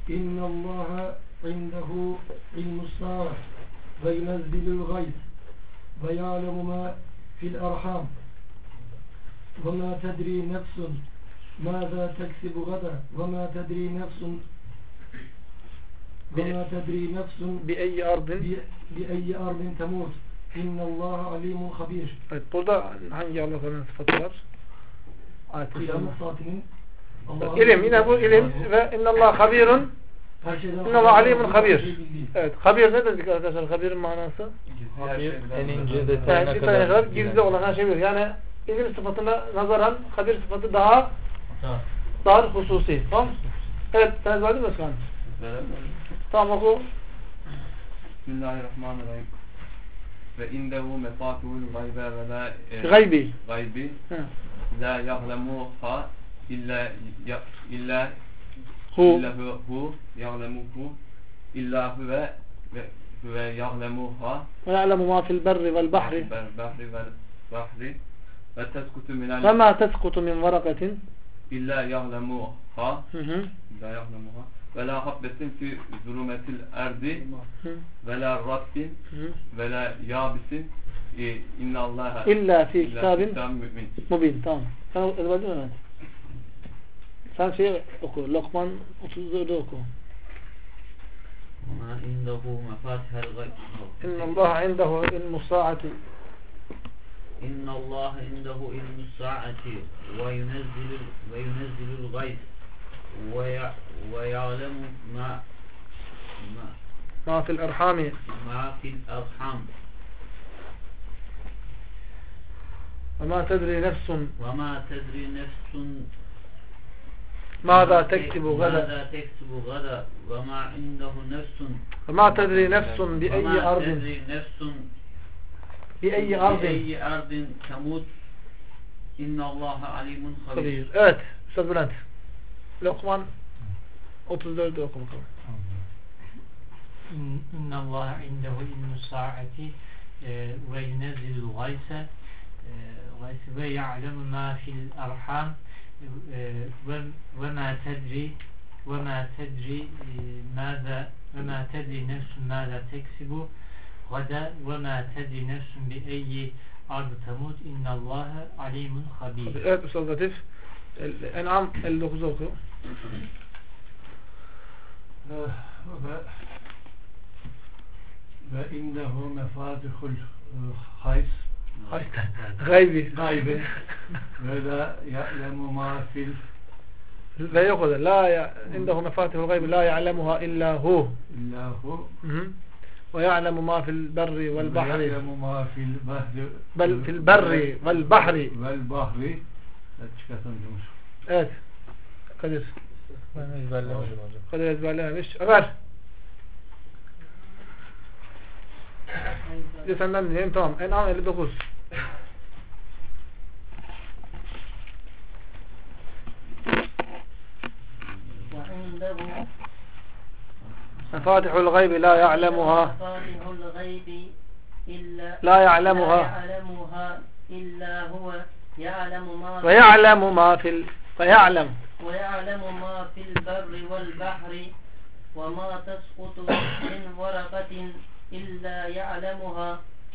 إن الله عنده علم الساعة وينزل الغيث ويعلم ما في الأرحام وما تدري نفس ماذا تكسب غدا وما تدري نفس بأي أرض تموت إن الله عليم خبير. Evet, burada hangi Allah'ın sıfatı var? Kıyamet saatinin İlim, yine bu ilim ve innallah habirun innallah alimun habir. Evet, habir ne dedik arkadaşlar? Habirin manası? Habir, en ince detayına kadar gizli olan her şey bilir. Yani ilim sıfatına nazaran habir sıfatı daha dar hususi. Tamam? Evet, sen ezberledin mi Özkan? Tamam, oku. Bismillahirrahmanirrahim. Ve indehu mefatihul gaybi la ya'lemuha illa hu ya'lemuhu illa huve ve ya'lemuha ve ya'lemu ma fil berri vel bahri ve teskutu minel ve ma teskutu min varakatin illa ya'lemuha ve la habbetin fi zulümetil erdi ve la rabbin ve la yabisin innallaha illa fi kitabin mubin. Tamam. Sen ezberledin mi? Sen şeyi oku. Lokman 34'ü oku. Ma indehu mefatihel gayb. İnnallâhe indehu ilmus saati. İnnallâhe indehu ilmus saati ve yunezzilul gayb ve ya'lemu ma fil erhami ve ma tedri nefsun ماذا تكسب غدا وما عنده نفس وما تدري نفس بأي أرض تموت إن الله عليم خبير. Evet, Üstad Bülent. Lokman 34'ü oku bakalım. إن الله عنده علم الساعة وينزل الغيث ويعلم ما في الأرحام وما تدري نفس ماذا تكسب غدا وما تدري نفس بأي أرض تموت إن الله عليم خبير. Evet Üstad Latif. En'am 59'u oku. ve indehu mefatihul hays gaybi ve la ya'lemu ma fil ve yok o da la indehu mefatihul gaybi la ya'lemuha illa hu ve ya'lemu ma fil berri vel bahri fil berri vel bahri evet Kadir ben ezberlemedim hocam. Kadir ezberlememiş. Ömer bir de senden dinleyelim. Tamam. En'am 59. Mefatihul gaybi la ya'lemuha illa huve ve ya'lemu ma fil berri vel bahri ve ma teskutu min varakatin إلا يعلمها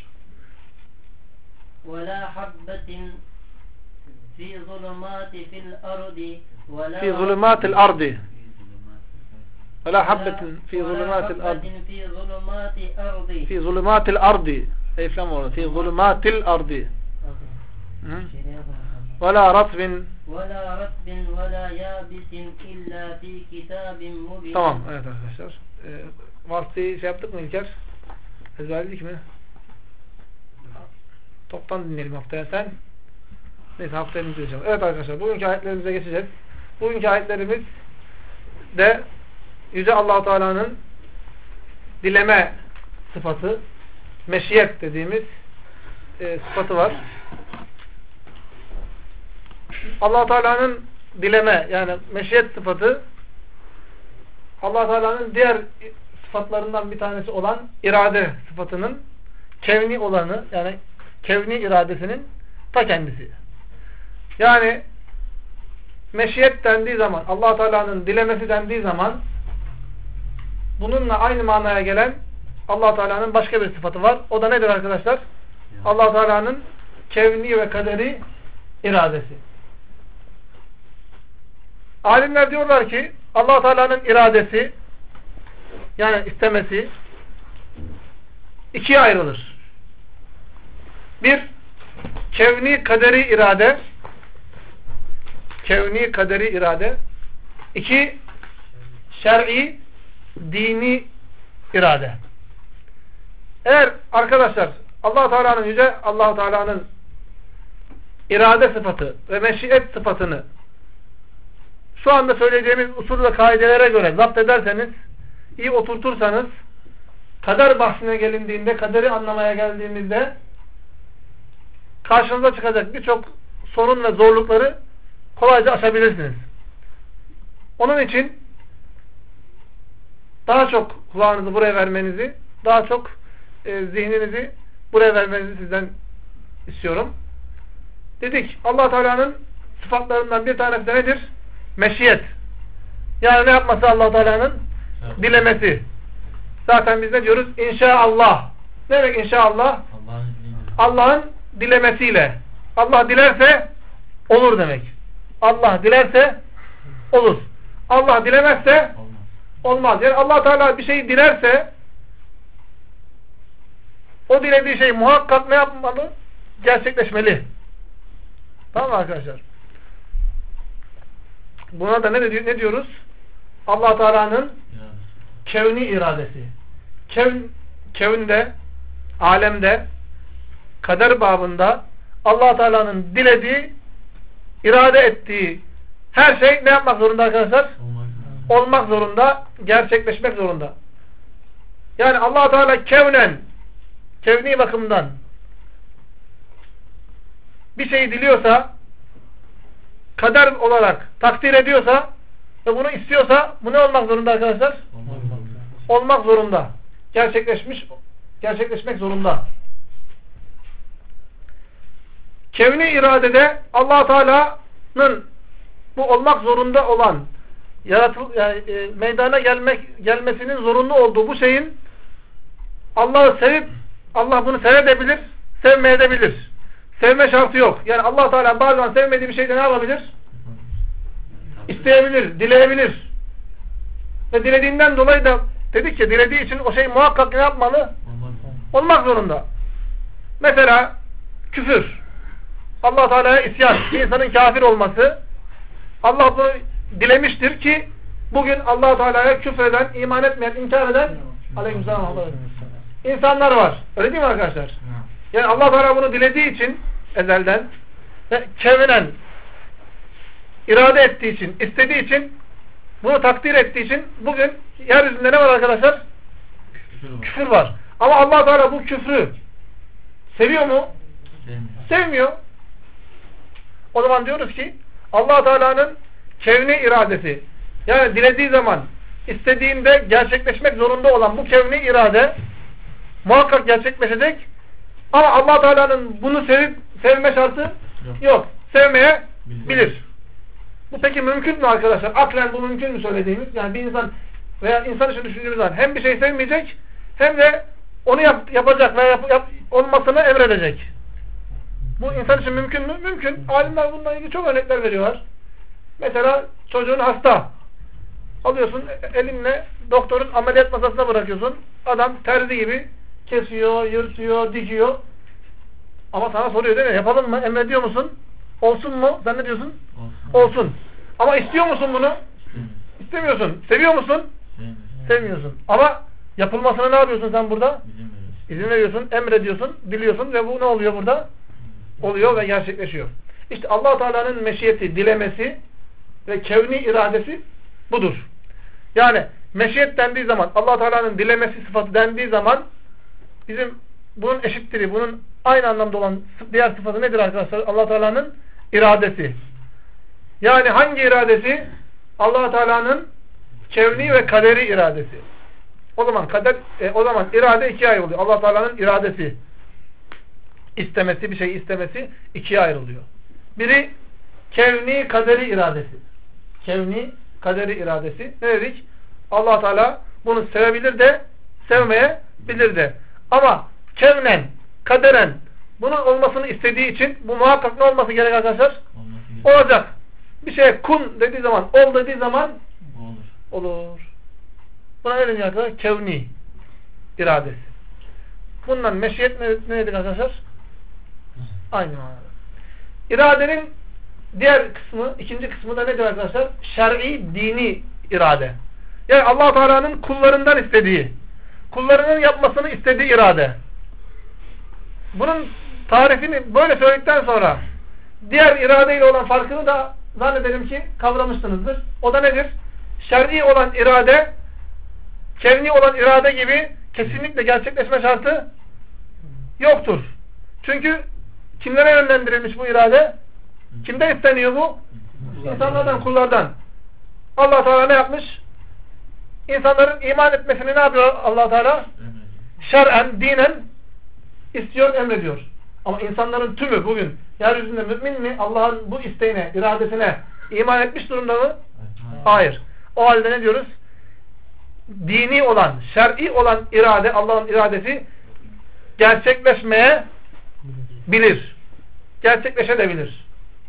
ولا حبة في ظلمات الأرض ولا حبة في ظلمات الأرض أي فلان في ظلمات الأرض ولا رطب ولا يابس إلا في كتاب مبين. Tamam evet arkadaşlar. Vasıtayı şey yaptık mı İlker? Ezberledik mi? Toptan dinleyelim haftaya sen. Neyse haftaya dinleyeceğim. Evet arkadaşlar bugünkü ayetlerimize geçeceğiz. Bugünkü ayetlerimiz de Yüce Allah-u Teala'nın dileme sıfatı, meşiyet dediğimiz sıfatı var. Allah-u Teala'nın dileme yani meşiyet sıfatı Allah-u Teala'nın diğer sıfatlarından bir tanesi olan irade sıfatının kevni olanı yani kevni iradesinin ta kendisi. Yani meşiyet dendiği zaman Allah-u Teala'nın dilemesi dendiği zaman bununla aynı manaya gelen Allah Teala'nın başka bir sıfatı var. O da nedir arkadaşlar? Allah Teala'nın kevni ve kaderi iradesi. Alimler diyorlar ki Allah Teala'nın iradesi, yani istemesi, ikiye ayrılır. Bir, kevni kaderi irade. Kevni kaderi irade. İki, şer'i dini irade. Eğer arkadaşlar Allah Teala'nın yüce Allah Teala'nın irade sıfatı ve meşiyet sıfatını şu anda söyleyeceğimiz usul ve kaidelere göre zapt ederseniz, iyi oturtursanız, kader bahsine gelindiğinde, kaderi anlamaya geldiğimizde karşınıza çıkacak birçok sorun ve zorlukları kolayca aşabilirsiniz. Onun için daha çok kulağınızı buraya vermenizi, daha çok zihninizi buraya vermenizi sizden istiyorum. Dedik, Allah Teala'nın sıfatlarından bir tanesi de nedir? Meşiyet. Yani ne yapması Allah Teala'nın? Dilemesi. Zaten biz ne diyoruz? İnşaallah. Ne demek inşaallah? Allah'ın dilemesiyle. Allah dilerse olur demek. Allah dilerse olur. Allah dilemezse olmaz. Yani Allah Teala bir şeyi dilerse o dilediği şey muhakkak ne yapmalı? Gerçekleşmeli. Tamam mı arkadaşlar? Buna da ne diyoruz? Allah Teala'nın kevni iradesi. Kevnde, alemde, kader babında Allah Teala'nın dilediği, irade ettiği her şey ne yapmak zorunda arkadaşlar? Olmak zorunda, gerçekleşmek zorunda. Yani Allah Teala kevni bakımdan bir şey diliyorsa, kader olarak takdir ediyorsa ve bunu istiyorsa bu ne olmak zorunda arkadaşlar? Olmak zorunda. Gerçekleşmek zorunda. Kevni iradede Allah Teala'nın bu olmak zorunda olan meydana gelmesinin zorunlu olduğu bu şeyin Allah'ı sevip Allah bunu sevebilir, sevmeyebilir. Sevme şartı yok. Yani Allah Teala bazen sevmediği bir şeyde ne yapabilir? İsteyebilir, dileyebilir. Ve dilediğinden dolayı da dedik ki dilediği için o şey muhakkak ne yapmalı? Olmak zorunda. Mesela küfür. Allah Teala'ya isyan, bir insanın kafir olması. Allah bunu dilemiştir ki bugün Allah Teala'ya küfreden, iman etmeyen, inkar eden aleykümselam insanlar var. Öyle değil mi arkadaşlar? Yani Allah Teala bunu dilediği için ezelden ve kevnen irade ettiği için, istediği için, bunu takdir ettiği için bugün yeryüzünde ne var arkadaşlar? Küfür var. Ama Allah Teala bu küfrü seviyor mu? Sevmiyor. O zaman diyoruz ki Allah Teala'nın kevni iradesi, yani dilediği zaman istediğinde gerçekleşmek zorunda olan bu kevni irade muhakkak gerçekleşecek. Ama Allah Teala'nın bunu sevme şartı yok. Sevmeye bilir. Bu peki mümkün mü arkadaşlar? Aklen bu mümkün mü söylediğimiz? Yani bir insan veya insan için düşündüğümüz zaman hem bir şey sevmeyecek hem de onu yapacak veya olmasını emredecek. Bu insan için mümkün mü? Mümkün. Alimler bununla ilgili çok örnekler veriyorlar. Mesela çocuğun hasta. Alıyorsun elinle doktorun ameliyat masasına bırakıyorsun. Adam terzi gibi kesiyor, yırtıyor, dikiyor. Ama sana soruyor değil mi? Yapalım mı? Emrediyor musun? Olsun mu? Sen ne diyorsun? Olsun. Ama istiyor musun bunu? İstemiyorsun. Seviyor musun? Sevmiyorsun. Ama yapılmasına ne yapıyorsun sen burada? İzin veriyorsun, emrediyorsun, diliyorsun ve bu ne oluyor burada? Oluyor ve gerçekleşiyor. İşte Allah Teala'nın meşiyeti, dilemesi ve kevni iradesi budur. Yani meşiyet dendiği zaman, Allah Teala'nın dilemesi sıfatı dendiği zaman bizim bunun eşittiri, bunun aynı anlamda olan diğer sıfatı nedir arkadaşlar? Allah Teala'nın iradesi. Yani hangi iradesi? Allah Teala'nın kevni ve kaderi iradesi. O zaman irade ikiye ayrılıyor. Allah Teala'nın iradesi, istemesi, bir şey istemesi ikiye ayrılıyor. Biri kevni kaderi iradesi. Kevni kaderi iradesi. Ne dedik? Allah Teala bunu sevebilir de sevmeyebilir de. Ama kevnen, kaderen bunun olmasını istediği için bu muhakkak ne olması gerek arkadaşlar? Olacak. Bir şeye kun dediği zaman, ol dediği zaman olur. Buna ne deniyor arkadaşlar? Kevni iradesi. Bundan meşiyet ne dedik arkadaşlar? Aynı manada. İradenin diğer kısmı, ikinci kısmı da nedir arkadaşlar? Şer'i, dini irade. Yani Allah Teala'nın kullarından istediği, kullarının yapmasını istediği irade. Bunun tarifini böyle söyledikten sonra diğer iradeyle olan farkını da zannedelim ki kavramışsınızdır. O da nedir? Şer'i olan irade, kevni olan irade gibi kesinlikle gerçekleşme şartı yoktur. Çünkü kimlere yönlendirilmiş bu irade? Kimden isteniyor bu? İnsanlardan, kullardan. Allah Teala ne yapmış? İnsanların iman etmesini ne yapıyor Allah Teala? Şer'en, dinen istiyor, emrediyor. Ama insanların tümü bugün yeryüzünde mümin mi? Allah'ın bu isteğine, iradesine iman etmiş durumda mı? Hayır. O halde ne diyoruz? Dini olan, şer'i olan irade, Allah'ın iradesi gerçekleşmeye bilir. Gerçekleşebilir.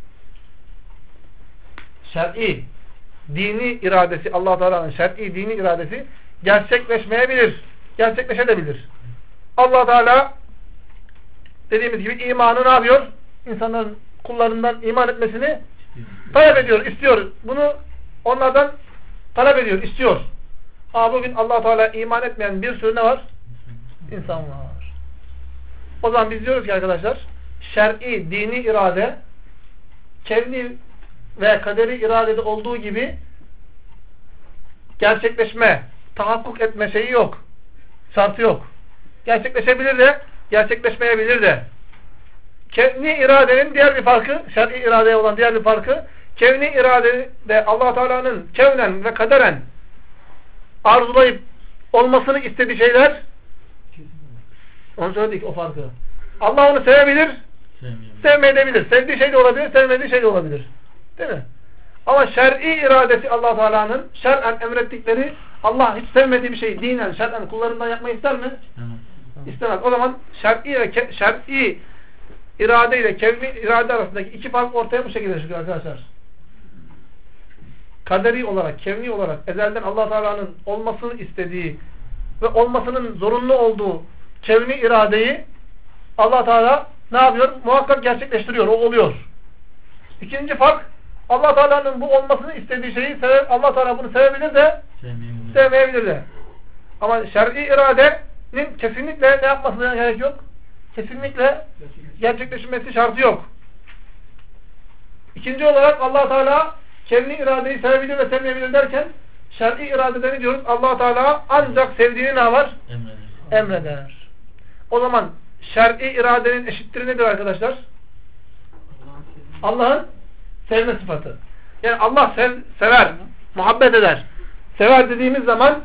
Şer'i, dini iradesi, Allah Teala'nın şer'i, dini iradesi gerçekleşmeyebilir. Gerçekleşebilir. Allah Teala dediğimiz gibi imanı ne yapıyor? İnsanların kullarından iman etmesini talep ediyor, istiyor. Bunu onlardan talep ediyor, istiyor. Ama bugün Allah Teala iman etmeyen bir sürü ne var? İnsan var. O zaman biz diyoruz ki arkadaşlar, şer'i, dini irade kevni ve kaderi iradede olduğu gibi gerçekleşme, tahakkuk etme şeyi yok. Şartı yok. Gerçekleşebilir de, gerçekleşmeyebilir de. Kevni iradenin diğer bir farkı, şer'i iradeye olan diğer bir farkı, kevni iradede Allah Teala'nın kevnen ve kaderen arzulayıp olmasını istediği şeyler, onu söyledik o farkı. Allah onu sevebilir, sevmeyebilir. Sevdiği şey de olabilir, sevmediği şey de olabilir. Değil mi? Ama şer'i iradesi Allah Teala'nın şer'en emrettikleri, Allah hiç sevmediği bir şeyi dinen, şer'en kullarından yapmayı ister mi? İstemez. O zaman şer'i irade ile kevni irade arasındaki iki fark ortaya bu şekilde çıkıyor arkadaşlar. Kaderi olarak, kevni olarak ezelden Allah Teala'nın olmasını istediği ve olmasının zorunlu olduğu kevni iradeyi Allah Teala ne yapıyor? Muhakkak gerçekleştiriyor. O oluyor. İkinci fark, Allah Teala'nın bu olmasını istediği şeyi Allah Teala bunu sevebilir de sevmeyebilir de. Ama şer'i iradenin kesinlikle ne yapmasına gerek yok? Kesinlikle gerçekleşmesi şartı yok. İkinci olarak Allah Teala kevni iradeyi sevebilir ve sevmeyebilir derken şer'i iradede ne diyoruz? Allah Teala ancak sevdiğini ne var? Emreder. O zaman şer'i iradenin eşittir nedir arkadaşlar? Allah'ın sevme sıfatı. Yani Allah sever, muhabbet eder. Sever dediğimiz zaman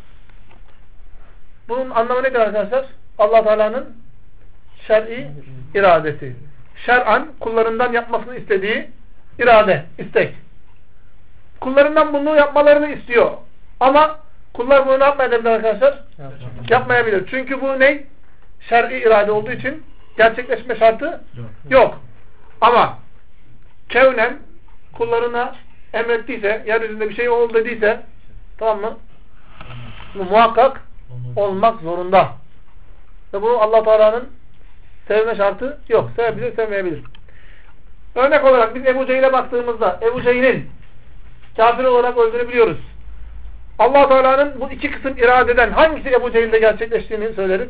bunun anlamı nedir arkadaşlar? Allah Teala'nın şer'i iradesi. Şer'an kullarından yapmasını istediği irade, istek. Kullarından bunu yapmalarını istiyor. Ama kullar bunu ne yapmayabilir arkadaşlar? Yapmayabilir. Çünkü bu ne? Şer'i irade olduğu için gerçekleşme şartı yok. Ama kevnen kullarına emrettiyse, yeryüzünde bir şey ol dediyse, tamam mı? Bu muhakkak olmak zorunda. Ve bu Allah Teala'nın sevme şartı yok. Sevebilir, sevmeyebilir. Örnek olarak biz Ebu Cehil'e baktığımızda Ebu Cehil'in kafir olarak öldüğünü biliyoruz. Allah Teala'nın bu iki kısım iradeden hangisi Ebu Cehil'de gerçekleştiğini söyleriz.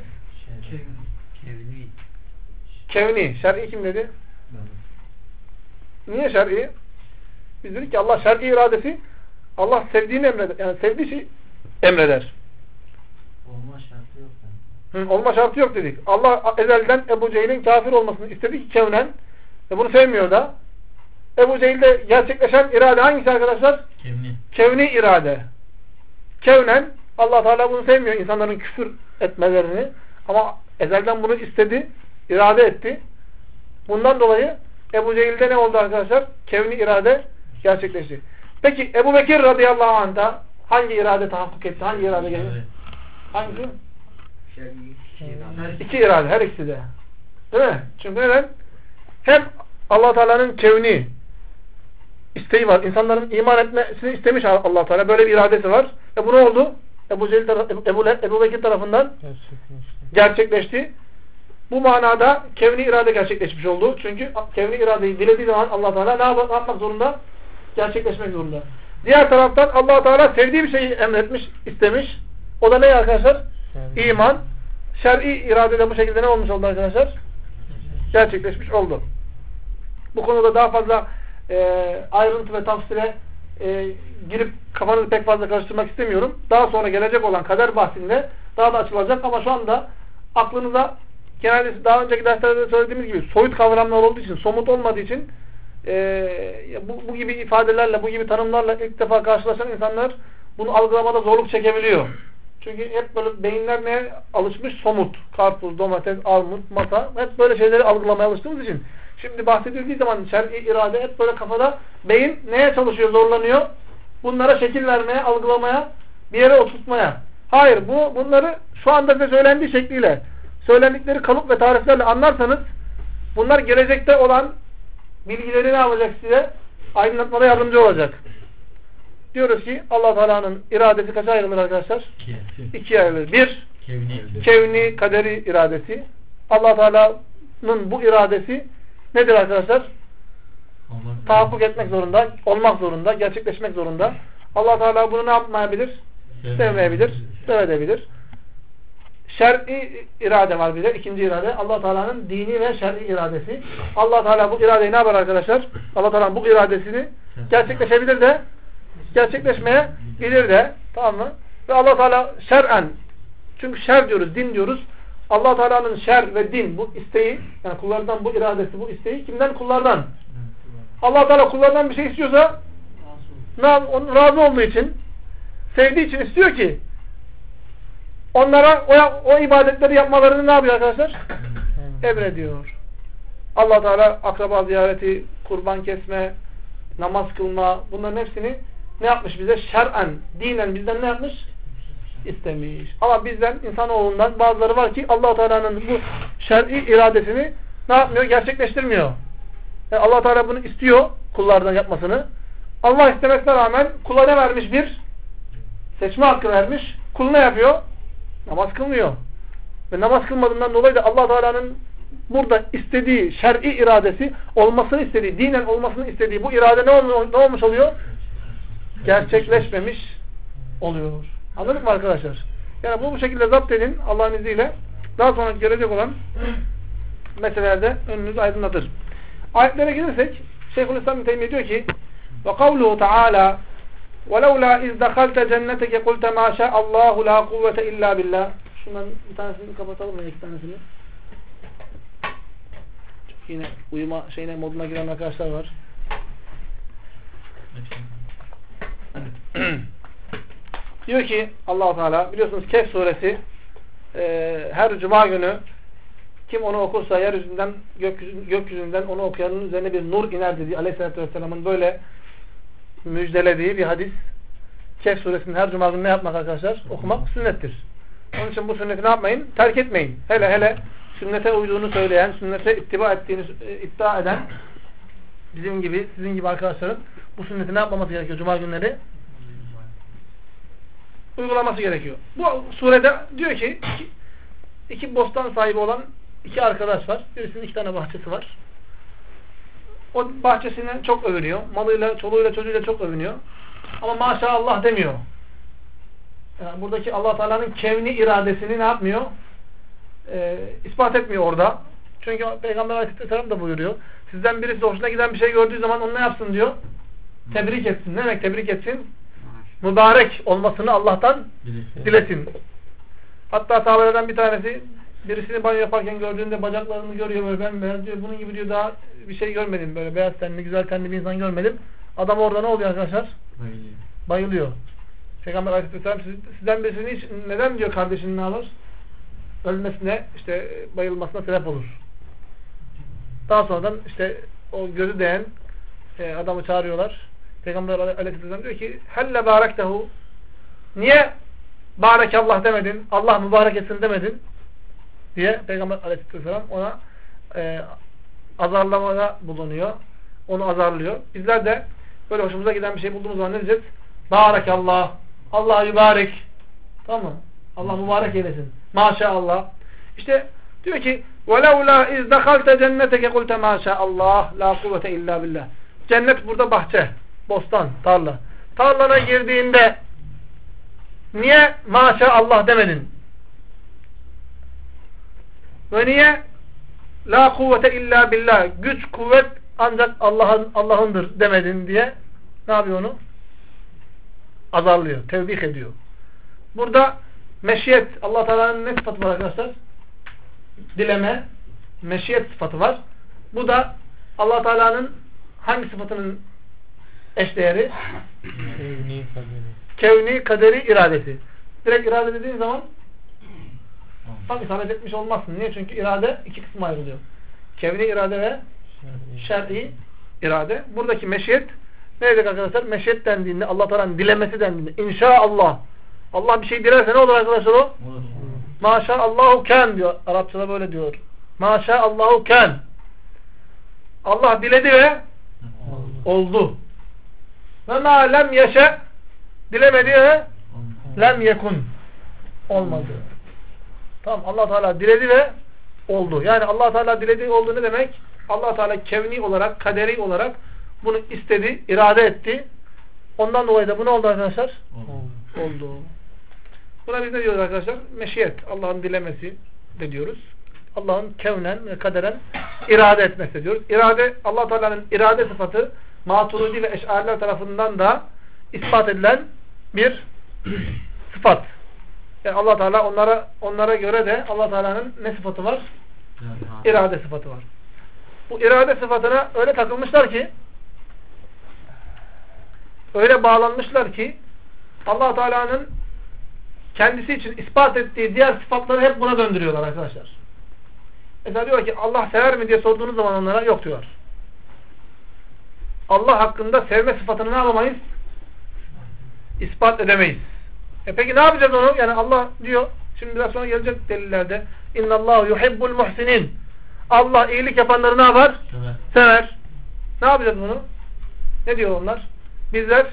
Kevni. Şer'i kim dedi? Niye şer'i? Biz dedik ki Allah şer'i iradesi Allah sevdiğini emreder. Yani sevdiği şey emreder. Olma şartı yok. Olma şartı yok dedik. Allah ezelden Ebu Cehil'in kafir olmasını istedi ki kevnen. Bunu sevmiyor da. Ebu Cehil'de gerçekleşen irade hangisi arkadaşlar? Kevni irade. Kevnen Allah Teala bunu sevmiyor. İnsanların küfür etmelerini. Ama ezelden bunu istedi. İrade etti. Bundan dolayı Ebu Cehil'de ne oldu arkadaşlar? Kevni irade gerçekleşti. Peki Ebu Bekir radıyallahu anh'da hangi irade tahakkuk etti? Hangi irade geldi? Hangisi? İki irade, her ikisi de. Değil mi? Çünkü neden? Hem Allah Teala'nın kevni isteği var. İnsanların iman etmesini istemiş Allah Teala. Böyle bir iradesi var. Bu ne oldu? Ebu Bekir tarafından gerçekleşti. Bu manada kevni irade gerçekleşmiş oldu. Çünkü kevni iradeyi dilediği zaman Allah Teala ne yapmak zorunda? Gerçekleşmek zorunda. Diğer taraftan Allah Teala sevdiği bir şeyi emretmiş, istemiş. O da ne arkadaşlar? İman. Şer'i irade de bu şekilde ne olmuş oldu arkadaşlar? Gerçekleşmiş oldu. Bu konuda daha fazla ayrıntı ve tafsire girip kafanızı pek fazla karıştırmak istemiyorum. Daha sonra gelecek olan kader bahsinde daha da açılacak ama şu anda aklınıza genelde daha önceki derslerde söylediğimiz gibi soyut kavramlar olduğu için, somut olmadığı için bu gibi ifadelerle, bu gibi tanımlarla ilk defa karşılaşan insanlar bunu algılamada zorluk çekebiliyor. Çünkü hep böyle beyinler neye alışmış? Somut. Karpuz, domates, armut, masa. Hep böyle şeyleri algılamaya alıştığımız için. Şimdi bahsedildiği zaman şer'i irade hep böyle kafada beyin neye çalışıyor, zorlanıyor? Bunlara şekil vermeye, algılamaya, bir yere oturtmaya. Hayır, bunları şu anda size söylendiği şekliyle, söylendikleri kalıp ve tariflerle anlarsanız bunlar gelecekte olan bilgileri ne yapacak size? Aydınlatmada yardımcı olacak. Diyoruz ki Allah Teala'nın iradesi kaça ayrılır arkadaşlar? İkiye ayrılır. Bir, kevni, kaderi iradesi. Allah Teala'nın bu iradesi nedir arkadaşlar? Tahakkuk etmek zorunda, olmak zorunda, gerçekleşmek zorunda. Allah Teala bunu ne yapmayabilir? Sevmeyebilir, sevebilir. Şer'i irade var bir de. İkinci irade. Allah Teala'nın dini ve şer'i iradesi. Allah Teala bu iradeyi ne yapar arkadaşlar? Allah Teala'nın bu iradesini gerçekleşebilir de gerçekleşmeyebilir de. Tamam mı? Ve Allah Teala şer'en, çünkü şer diyoruz, din diyoruz. Allah Teala'nın şer ve din bu isteği, yani kullardan bu iradesi, bu isteği kimden? Kullardan. Allah Teala kullardan bir şey istiyorsa onun razı olduğu için, sevdiği için istiyor ki onlara o ibadetleri yapmalarını ne yapıyor arkadaşlar? Emrediyor. Allah Teala akraba ziyareti, kurban kesme, namaz kılma, bunların hepsini ne yapmış bize? Şer'en, dinen bizden ne yapmış? İstemiş. Ama bizden, insanoğlundan bazıları var ki Allah Teala'nın bu şer'i iradesini ne yapmıyor? Gerçekleştirmiyor. Yani Allah Teala bunu istiyor kullardan yapmasını. Allah istemesine rağmen kula ne vermiş? Bir seçme hakkı vermiş. Kul ne yapıyor? Namaz kılmıyor. Ve namaz kılmadığından dolayı da Allah Teala'nın burada istediği şer'i iradesi, olmasını istediği, dinen olmasını istediği bu irade ne olmuş oluyor? Gerçekleşmemiş oluyor. Anladık mı arkadaşlar? Yani bu şekilde zapt edin Allah'ın izniyle. Daha sonra gelecek olan meselelerde önünüzü aydınlatır. Ayetlere gelirsek Şeyhülislam İbn Teymiye diyor ki ve kavluhu Teala وَلَوْلَا اِذْ دَخَلْتَ جَنَّتَكَ قُلْتَ مَا شَاءَ اللّٰهُ لَا قُوَّةَ اِلَّا بِاللّٰهِ. Şundan bir tanesini kapatalım mı? İki tanesini. Yine uyuma moduna giren arkadaşlar var. Diyor ki Allah Teala, biliyorsunuz Kehf suresi her cuma günü kim onu okursa yeryüzünden, gökyüzünden onu okuyanın üzerine bir nur iner dediği Aleyhisselatü Vesselam'ın böyle müjdelediği bir hadis. Kehf suresinin her cuma günü ne yapmak arkadaşlar? Okumak sünnettir. Onun için bu sünneti ne yapmayın? Terk etmeyin. Hele sünnete uyduğunu söyleyen, sünnete ittiba ettiğini iddia eden bizim gibi, sizin gibi arkadaşların bu sünneti ne yapmaması gerekiyor cuma günleri? Uygulaması gerekiyor. Bu surede diyor ki iki bostan sahibi olan iki arkadaş var. Birisinin 2 tane bahçesi var. O bahçesine çok övünüyor. Malıyla, çoluğuyla, çocuğuyla çok övünüyor. Ama maşallah demiyor. Yani buradaki Allah Teala'nın kevni iradesini ne yapmıyor? İspat etmiyor orada. Çünkü Peygamber Aleyhisselam da buyuruyor. Sizden birisi hoşuna giden bir şey gördüğü zaman onu ne yapsın diyor? Tebrik etsin. Ne demek tebrik etsin? Mübarek olmasını Allah'tan dilesin. Hatta sahabelerden bir tanesi birisini banyo yaparken gördüğünde bacaklarını görüyor böyle bembeyaz diyor. Bunun gibi diyor daha bir şey görmedim. Böyle beyaz tenli, güzel tenli bir insan görmedim. Adam orada ne oluyor arkadaşlar? Bayılıyor. Peygamber Aleyhisselam sizden birisini hiç neden diyor kardeşinin ne alır? Ölmesine, işte bayılmasına sebep olur. Daha sonradan işte o gözü değen adamı çağırıyorlar. Peygamber Aleyhisselam diyor ki helle barektehu niye Barakallah demedin, Allah mübarek etsin demedin diye Peygamber Aleyhisselam ona azarlamada bulunuyor. Onu azarlıyor. Bizler de böyle hoşumuza giden bir şey bulduğumuz zaman ne diyeceğiz? Barakallah. Allah mübarek. Tamam mı? Allah mübarek eylesin. Maşallah. İşte diyor ki وَلَوْلَا اِذْ دَخَلْتَ جَنَّتَكَ قُلْتَ مَاشَاءَ لَا قُوَّةَ اِلَّا بِاللّٰهِ. Cennet burada bahçe, bostan, tarla. Tarlana girdiğinde niye maşallah demedin? Ve niye la kuvvete illa billah, güç kuvvet ancak Allah'ındır demedin diye ne yapıyor onu? Azarlıyor, tevbih ediyor. Burada meşiyet, Allah Teala'nın ne sıfatı var arkadaşlar? Dileme, meşiyet sıfatı var. Bu da Allah Teala'nın hangi sıfatının eşdeğeri? Kevni, kaderi, iradesi. Direkt irade dediğin zaman tam isabet etmiş olmazsın. Niye? Çünkü irade iki kısma ayrılıyor. Kevni irade ve şer'i irade. Buradaki meşiyet ne dedik arkadaşlar? Meşiyet dendiğinde, Allah Teala'nın dilemesi dendiğinde İnşaallah. Allah bir şey dilerse ne olur arkadaşlar o? Maşaallahu ken diyor. Arapçada böyle diyor. Maşaallahu ken. Allah diledi ve oldu. Ve ma lem yeşe, dilemedi ve lem yekun, olmadı. Tamam, Allah Teala diledi ve oldu. Yani Allah Teala dilediği oldu ne demek? Allah Teala kevni olarak, kaderi olarak bunu istedi, irade etti. Ondan dolayı da bu ne oldu arkadaşlar? Oldu. Buna biz ne diyoruz arkadaşlar? Meşiyet, Allah'ın dilemesi de diyoruz. Allah'ın kevnen ve kaderen irade etmesi diyoruz. İrade, Allah Teala'nın irade sıfatı Maturidi ve Eş'ariler tarafından da ispat edilen bir sıfat. Yani Allah Teala onlara göre de Allah Teala'nın ne sıfatı var? İrade sıfatı var. Bu irade sıfatına öyle takılmışlar ki, öyle bağlanmışlar ki Allah Teala'nın kendisi için ispat ettiği diğer sıfatları hep buna döndürüyorlar arkadaşlar. Mesela diyor ki Allah sever mi diye sorduğunuz zaman onlara yok diyor. Allah hakkında sevme sıfatını ne yapamayız? İspat edemeyiz. Peki ne yapacağız onu? Yani Allah diyor, şimdi biraz sonra gelecek delillerde İnnallâhu yuhibbul muhsinin. Allah iyilik yapanları ne yapar? Sever. Ne yapacağız bunu? Ne diyor onlar? Bizler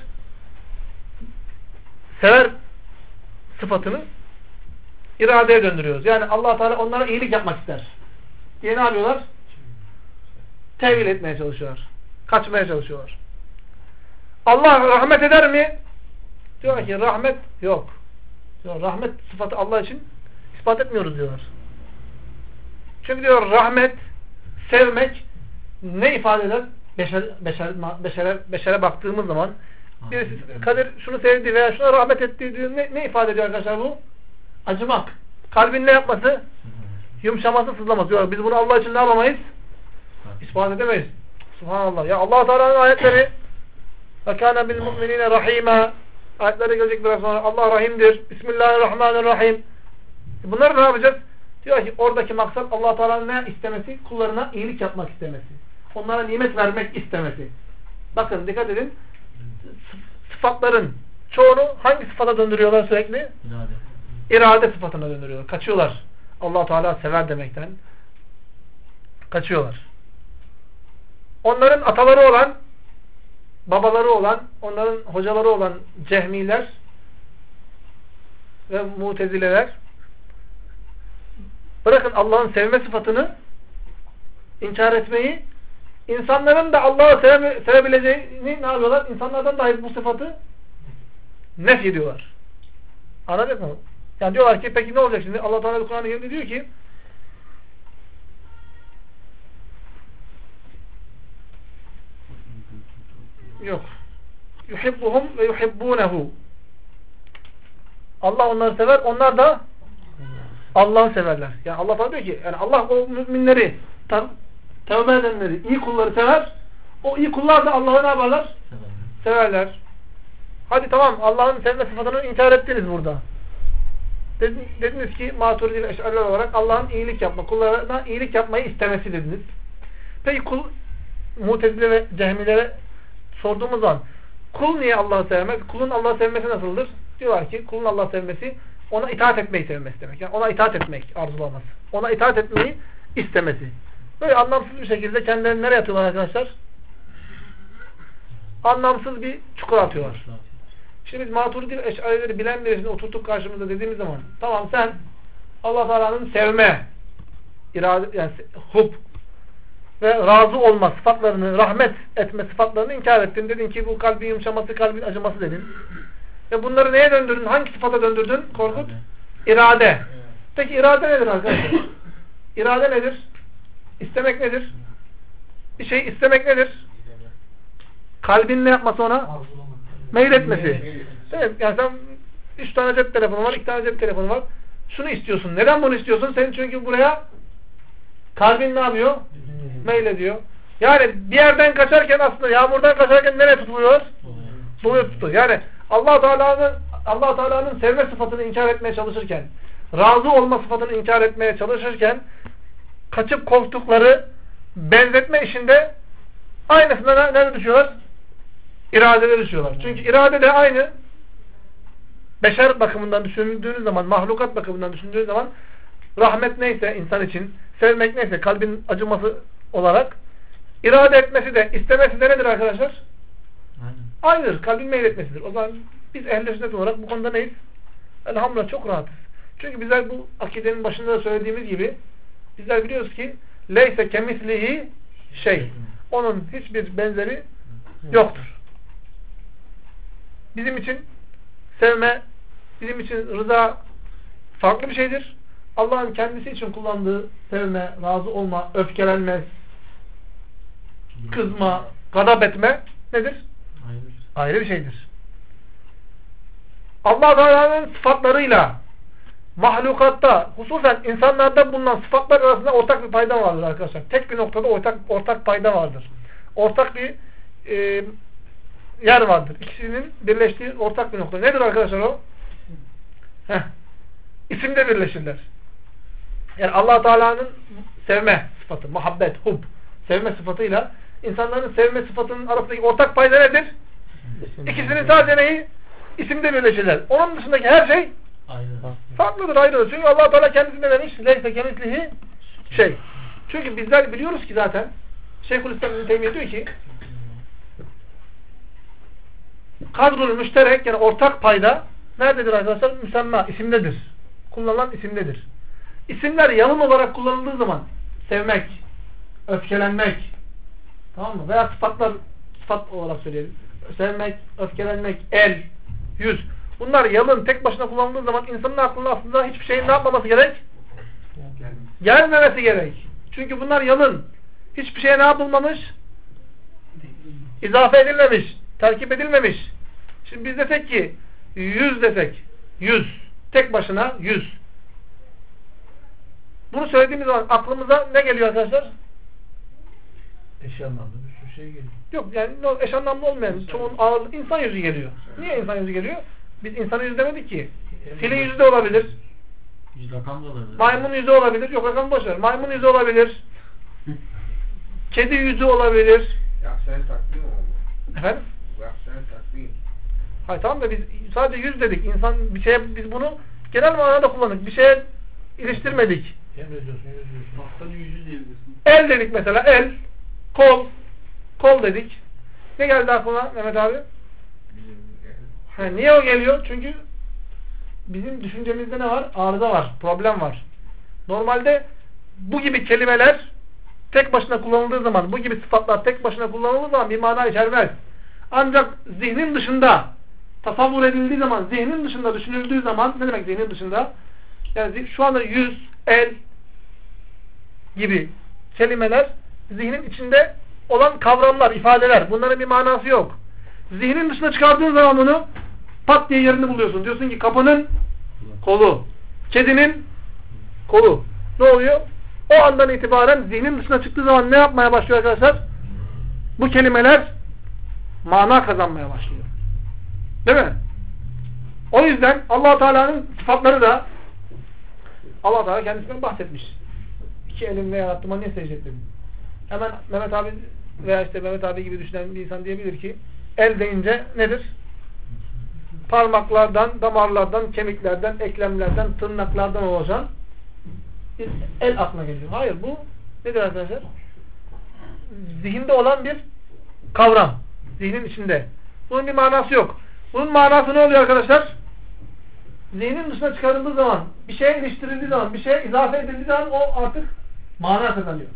sever sıfatını iradeye döndürüyoruz. Yani Allah Teala onlara iyilik yapmak ister diye ne yapıyorlar? Tevil etmeye çalışıyorlar. Kaçmaya çalışıyorlar. Allah rahmet eder mi? Diyor ki rahmet yok. Diyor, rahmet sıfatı Allah için ispat etmiyoruz diyorlar. Çünkü diyor rahmet, sevmek ne ifade eder? Beşere baktığımız zaman birisi Kadir şunu sevdi veya şuna rahmet etti diyor. Ne ifade ediyor arkadaşlar bu? Acımak. Kalbin ne yapması? Yumuşaması, sızlaması. Diyor. Biz bunu Allah için ne yapamayız? İspat edemeyiz. Subhanallah. Ya Allah Teala'nın ayetleri وَكَانَ بِالْمُؤْمِنِينَ رَحِيمًا ayetleri gelecek biraz sonra. Allah rahimdir. Bismillahirrahmanirrahim. Bunları ne yapacağız? Diyor ki oradaki maksat Allah Teala'nın ne istemesi? Kullarına iyilik yapmak istemesi. Onlara nimet vermek istemesi. Bakın dikkat edin. Sıfatların çoğunu hangi sıfata döndürüyorlar sürekli? İrade sıfatına döndürüyorlar. Kaçıyorlar. Allah Teala sever demekten. Kaçıyorlar. Onların ataları olan, babaları olan, onların hocaları olan Cehmiler ve Mutezileler bırakın Allah'ın sevme sıfatını inkar etmeyi, insanların da Allah'ı sevebileceğini ne yapıyorlar? İnsanlardan dahi bu sıfatı nef ediyorlar. Anladın mı? Yani diyorlar ki peki ne olacak şimdi? Allah Teala Kur'an-ı Kerim'de diyor ki yok. Yuhibbuhum ve yuhibbunehu. Allah onları sever, onlar da Allah'ı severler. Yani Allah Teala diyor ki yani Allah o müminleri, tevbe edenleri, iyi kulları sever. O iyi kullar da Allah'ı ne yaparlar? Severler. Hadi tamam, Allah'ın sevme sıfatını inkar ettiniz burada. Dediniz ki Maturidi ve Eş'ariler olarak Allah'ın iyilik yapma, kullarına iyilik yapmayı istemesi dediniz. Peki kul, Mutezile ve Cehmilere sorduğumuz zaman kul niye Allah'ı sevmez? Kulun Allah'ı sevmesi nasıldır? Diyorlar ki kulun Allah sevmesi ona itaat etmeyi sevmesi demek. Yani ona itaat etmek arzulaması. Ona itaat etmeyi istemesi. Böyle anlamsız bir şekilde kendilerini nereye atıyorlar arkadaşlar? Anlamsız bir çukura atıyorlar. Şimdi biz Maturidi Eş'arileri bilen birisini oturtup karşımızda dediğimiz zaman tamam sen Allah Teala'nın sevme, irade, yani hub ve razı olma sıfatlarını, rahmet etme sıfatlarını inkar ettin. Dedin ki bu kalbin yumuşaması, kalbin acıması dedin. Ve bunları neye döndürdün? Hangi sıfata döndürdün Korkut? İrade. Peki irade nedir arkadaşlar? İrade nedir? İstemek nedir? Bir şey istemek nedir? Kalbin ne yapması ona? Meyletmesi. Evet, yani sen 3 tane cep telefonu var, 2 tane cep telefonu var. Şunu istiyorsun. Neden bunu istiyorsun? Senin çünkü buraya kalbin ne yapıyor? Meylediyor. Yani bir yerden kaçarken aslında yağmurdan kaçarken nereye tutuluyor? Doğuya tutuyor. Yani Allah Teala'nın sevme sıfatını inkar etmeye çalışırken, razı olma sıfatını inkar etmeye çalışırken kaçıp korktukları benzetme işinde aynısına nerede düşüyorlar? İradede düşüyorlar. Çünkü irade de aynı beşer bakımından düşündüğünüz zaman, mahlukat bakımından düşündüğünüz zaman rahmet neyse insan için, sevmek neyse kalbin acıması olarak irade etmesi de, istemesi de nedir arkadaşlar? Aynıdır. Kalbin meyletmesidir. O zaman biz ehl-i sünnet olarak bu konuda neyiz? Elhamdülillah çok rahatız. Çünkü bizler bu akidenin başında da söylediğimiz gibi bizler biliyoruz ki leyse kemislihi şey. Onun hiçbir benzeri yoktur. Bizim için sevme, bizim için rıza farklı bir şeydir. Allah'ın kendisi için kullandığı sevme, razı olma, öfkelenme, kızma, gadap etme nedir? Ayrı bir şeydir. Allah Teala'nın sıfatlarıyla mahlukatta, hususen insanlarda bulunan sıfatlar arasında ortak bir payda vardır arkadaşlar. Tek bir noktada ortak payda vardır. Ortak bir yer vardır. İkisinin birleştiği ortak bir nokta. Nedir arkadaşlar o? İsimde birleşirler. Yani Allah Teala'nın sevme sıfatı, muhabbet, hub, sevme sıfatıyla insanların sevme sıfatının arasındaki ortak payda nedir? İkisinin sadece neyi? İsimde birleşirler. Onun dışındaki her şey farklıdır, ayrıdır. Çünkü Allah Teala kendisine demiş, leyse kemislihi şey. Çünkü bizler biliyoruz ki zaten Şeyhülislam İbn Teymiyye diyor ki kadrul müşterek yani ortak payda nerededir arkadaşlar? Müsemma, isimdedir. Kullanılan isimdedir. İsimler yalın olarak kullanıldığı zaman sevmek, öfkelenmek, tamam mı? Veya sıfatlar, sıfat olarak söyleyelim. Sevmek, öfkelenmek, el, yüz. Bunlar yalın, tek başına kullanıldığı zaman insanın aklına aslında hiçbir şeyin ne yapmaması gerek? Gelmemesi gerek. Çünkü bunlar yalın. Hiçbir şeye ne yapılmamış? İzafe edilmemiş. Terkip edilmemiş. Şimdi biz desek ki yüz desek. Yüz. Tek başına yüz. Bunu söylediğimiz zaman aklımıza ne geliyor arkadaşlar? Eş anlamlı bir sürü şey geliyor. Yok yani eş anlamlı olmayan çoğun ağır insan yüzü geliyor. Niye insan yüzü geliyor? Biz insan yüzü demedik ki. Filin yüzü de olabilir. Rakam da olabilir. Maymun yüzü olabilir. Yok rakam boş ver. Maymun yüzü olabilir. Kedi yüzü olabilir. Yaksen takvim oldu. Efendim? Yaksen takvim. Hayır tamam da biz sadece yüz dedik. İnsan bir şeye biz bunu genel manada kullandık. Bir şeye iliştirmedik. Emrediyorsun, yüz diyorsun. Haftanın yüzü diyebilirsin. El dedik mesela. El. Kol. Kol dedik. Ne geldi aklına Mehmet abi? Niye o geliyor? Çünkü bizim düşüncemizde ne var? Arıza var. Problem var. Normalde bu gibi kelimeler tek başına kullanıldığı zaman, bu gibi sıfatlar tek başına kullanıldığı zaman bir mana içermez. Ancak zihnin dışında tasavvur edildiği zaman, zihnin dışında düşünüldüğü zaman, ne demek zihnin dışında? Yani şu anda yüz, el gibi kelimeler zihnin içinde olan kavramlar, ifadeler. Bunların bir manası yok. Zihnin dışına çıkardığın zaman bunu pat diye yerini buluyorsun. Diyorsun ki kapının kolu, kedinin kolu. Ne oluyor? O andan itibaren zihnin dışına çıktığı zaman ne yapmaya başlıyor arkadaşlar? Bu kelimeler mana kazanmaya başlıyor. Değil mi? O yüzden Allah Teala'nın sıfatları da Allah Teala kendisinden bahsetmiş. İki elimle yarattığıma niye secde ettim? Hemen Mehmet abi veya işte Mehmet abi gibi düşünen bir insan diyebilir ki el deyince nedir? parmaklardan, damarlardan, kemiklerden, eklemlerden, tırnaklardan oluşan bir el aklına geliyor. Hayır, bu nedir arkadaşlar? Zihinde olan bir kavram. Zihnin içinde. Bunun bir manası yok. Bunun manası ne oluyor arkadaşlar? Zihnin dışına çıkarıldığı zaman, bir şeye iliştirildiği zaman, bir şeye izafe edildiği zaman o artık mana kazanıyor.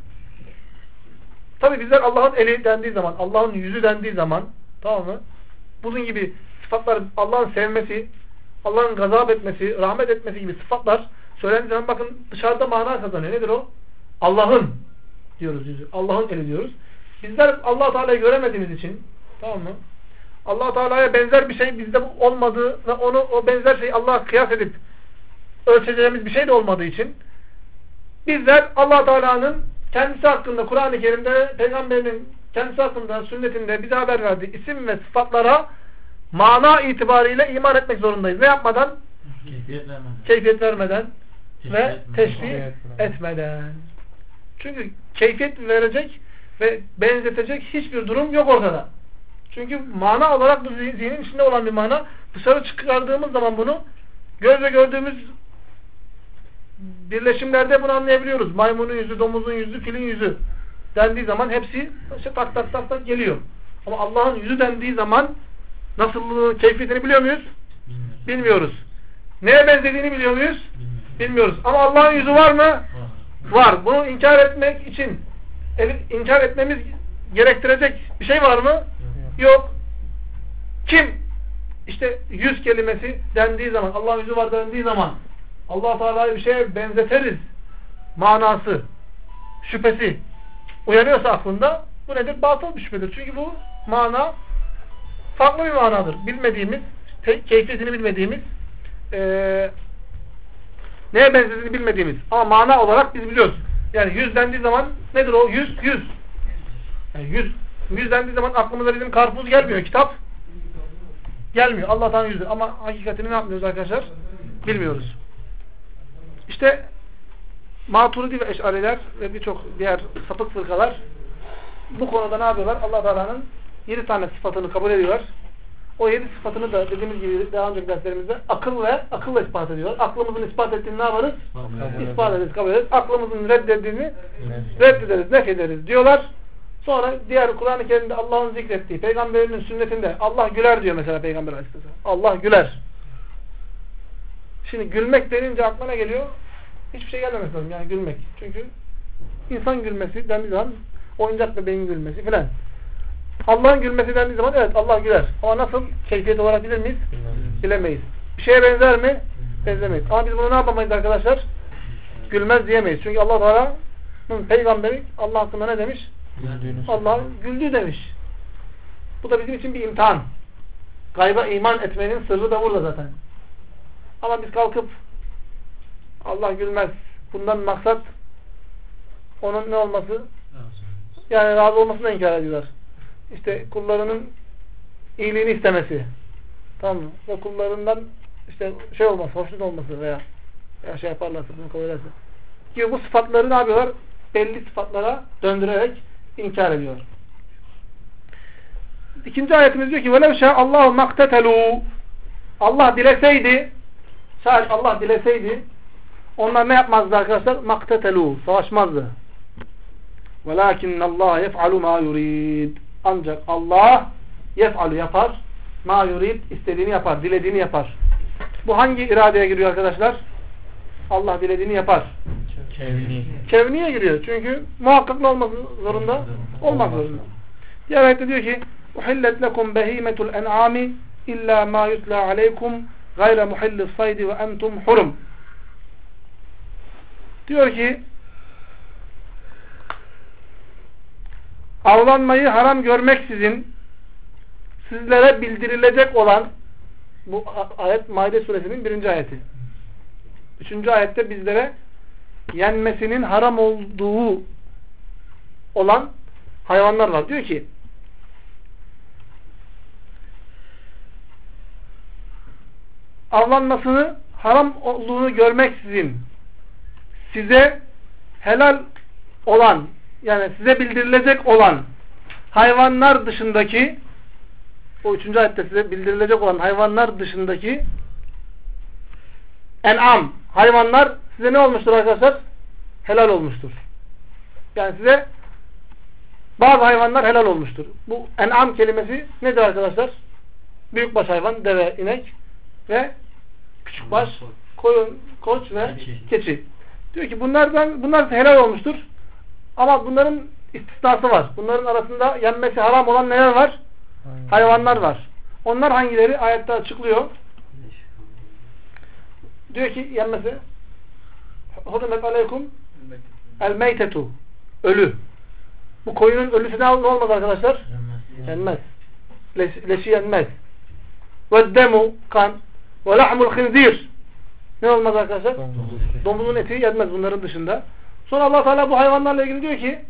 Tabi bizler Allah'ın eli dendiği zaman, Allah'ın yüzü dendiği zaman, tamam mı? Bunun gibi sıfatlar, Allah'ın sevmesi, Allah'ın gazap etmesi, rahmet etmesi gibi sıfatlar söylendiği zaman bakın dışarıda mana kazanıyor. Nedir o? Allah'ın diyoruz yüzü. Allah'ın eli diyoruz. Bizler Allah Teala'yı göremediğimiz için, tamam mı? Allah Teala'ya benzer bir şey bizde olmadığı ve o benzer şeyi Allah'a kıyas edip ölçeceğimiz bir şey de olmadığı için bizler Allah Teala'nın kendisi hakkında Kur'an-ı Kerim'de, Peygamberinin kendisi hakkında sünnetinde bize haber verdiği isim ve sıfatlara mana itibariyle iman etmek zorundayız. Ne yapmadan? Keyfiyet vermeden ve teşbih etmeden. Çünkü keyfiyet verecek ve benzetecek hiçbir durum yok ortada. Çünkü mana olarak bu zihnin içinde olan bir mana. Dışarı çıkardığımız zaman bunu gözle gördüğümüz birleşimlerde bunu anlayabiliyoruz. Maymunun yüzü, domuzun yüzü, filin yüzü dendiği zaman hepsi işte tak tak tak tak geliyor. Ama Allah'ın yüzü dendiği zaman nasıl keyfiyetini biliyor muyuz? Bilmiyoruz. Neye benzediğini biliyor muyuz? Bilmiyoruz. Ama Allah'ın yüzü var mı? Var. Bunu inkar etmek için inkar etmemiz gerektirecek bir şey var mı? Yok. Kim? İşte yüz kelimesi dendiği zaman, Allah'ın yüzü var dendiği zaman Allah Teala'yı bir şeye benzeteriz manası, şüphesi uyanıyorsa aklında, bu nedir? Batıl bir şüphedir. Çünkü bu mana farklı bir manadır. Bilmediğimiz, keyfiyetini bilmediğimiz, neye benzediğini bilmediğimiz. Ama mana olarak biz biliyoruz. Yani yüz dendiği zaman nedir o? Yüz. Yani yüz dendiği zaman aklımıza bizim karpuz gelmiyor. Kitap gelmiyor. Allah'tan yüzdür. Ama hakikatini ne yapmıyoruz arkadaşlar? Bilmiyoruz. İşte Maturidi ve Eş'ariler ve birçok diğer sapık fırkalar bu konuda ne yapıyorlar? Allah Teala'nın 7 tane sıfatını kabul ediyorlar. O 7 sıfatını da dediğimiz gibi daha önceki derslerimizde akılla ispat ediyorlar. Aklımızın ispat ettiğini ne yaparız? İspat ederiz, kabul ederiz. Aklımızın reddettiğini reddederiz, nefederiz diyorlar. Sonra diğer Kur'an-ı Kerim'de Allah'ın zikrettiği, Peygamberinin sünnetinde Allah güler diyor mesela Peygamber Aleyhisselam. Allah güler. Şimdi gülmek denince aklına geliyor? Hiçbir şey gelmemesi lazım yani gülmek. Çünkü insan gülmesi dendiği zaman oyuncak bebeğin gülmesi filan. Allah'ın gülmesi dendiği zaman evet Allah güler. Ama nasıl? Keyfiyet olarak bilir miyiz? Bilemeyiz. Bir şeye benzer mi? Benzemeyiz. Ama biz bunu ne yapamayız arkadaşlar? Gülmez diyemeyiz. Çünkü Allah Teala'nın peygamberi Allah hakkında ne demiş? Allah güldü demiş. Bu da bizim için bir imtihan. Gayba iman etmenin sırrı da burada zaten. Ama biz kalkıp Allah gülmez. Bundan maksat onun ne olması? Yani razı olmasını inkar ediyorlar. İşte kullarının iyiliğini istemesi. Tamam mı? Ve kullarından işte şey olması, hoşnut olması veya şey yaparlarsa, bunu kabul ederse. Gibi bu sıfatları ne yapıyorlar? Belli sıfatlara döndürerek inkar ediyor. İkinci ayetimiz diyor ki وَلَوْ شَاءَ اللّٰهُ مَقْتَتَلُوا Allah dileseydi, şayet Allah dileseydi onlar ne yapmazdı arkadaşlar? مَقْتَتَلُوا savaşmazdı. وَلَاكِنَّ اللّٰهَ يَفْعَلُ مَا يُرِيدُ Ancak Allah yef'alu yapar, ma yurid istediğini yapar, dilediğini yapar. Bu hangi iradeye giriyor arkadaşlar? Allah dilediğini yapar. Kevniye giriyor. Çünkü muhakkak ne olması zorunda? Olmak zorunda. Diğer ayette diyor ki اُحِلَّتْ لَكُمْ بَه۪يمَةُ الْاَنْعَامِ اِلَّا مَا يُتْلَى عَلَيْكُمْ غَيْرَ مُحِلِّ الصَّيْدِ وَاَنْتُمْ حُرُمْ Diyor ki avlanmayı haram görmeksizin sizlere bildirilecek olan bu ayet Maide suresinin 1. ayeti. 3. ayette bizlere yenmesinin haram olduğu olan hayvanlar var. Diyor ki avlanmasını haram olduğunu görmeksizin size helal olan yani size bildirilecek olan hayvanlar dışındaki o 3. ayette size bildirilecek olan hayvanlar dışındaki en'am hayvanlar size ne olmuştur arkadaşlar? Helal olmuştur. Yani size bazı hayvanlar helal olmuştur. Bu en'am kelimesi nedir arkadaşlar? Büyükbaş hayvan, deve, inek ve küçükbaş, koyun, koç ve keçi. Diyor ki bunlar helal olmuştur. Ama bunların istisnası var. Bunların arasında yenmesi haram olan neler var? Hayvanlar var. Onlar hangileri? Ayette açıklıyor. Diyor ki yenmesi Hurrimet aleykum el meytetu. Ölü. Bu koyunun ölüsü ne olmaz arkadaşlar? Yenmez. Leşi yenmez. Ve demu kan ve lahmul khinzir. Ne olmaz arkadaşlar? Domuzun eti yenmez bunların dışında. Sonra Allah Teala bu hayvanlarla ilgili diyor ki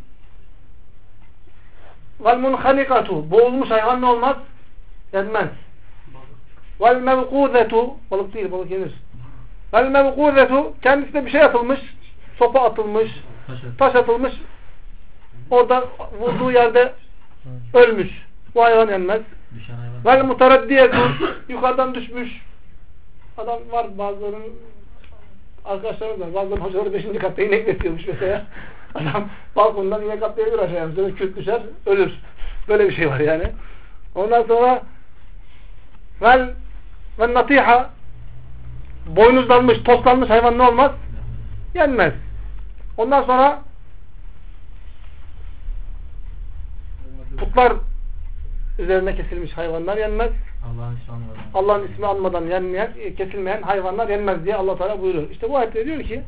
vel munhanikatu. Boğulmuş hayvan ne olmaz? Yenmez. Vel mevkuzetu. Balık değil, balık yenir. Vel mevkuzetu. Kendisine bir şey atılmış. Sopa atılmış. Taş atılmış. Orada vurduğu yerde ölmüş. Bu hayvan yenmez. Vel mutaraddiyetu. Yukarıdan düşmüş. Adam var, bazılarının arkadaşlarımız var. Bazılarının hocaları 5. katta inek besliyormuş mesela. Adam balkondan inek atlayabilir aşağıya. Mesela kürt düşer, ölür. Böyle bir şey var yani. Ondan sonra vel natiha. Boynuzlanmış, toslanmış hayvan ne olmaz? Yenmez. Ondan sonra putlar üzerine kesilmiş hayvanlar yenmez. Allah'ın ismi anmadan yenmeyen, kesilmeyen hayvanlar yenmez diye Allah Teala buyuruyor. İşte bu ayette diyor ki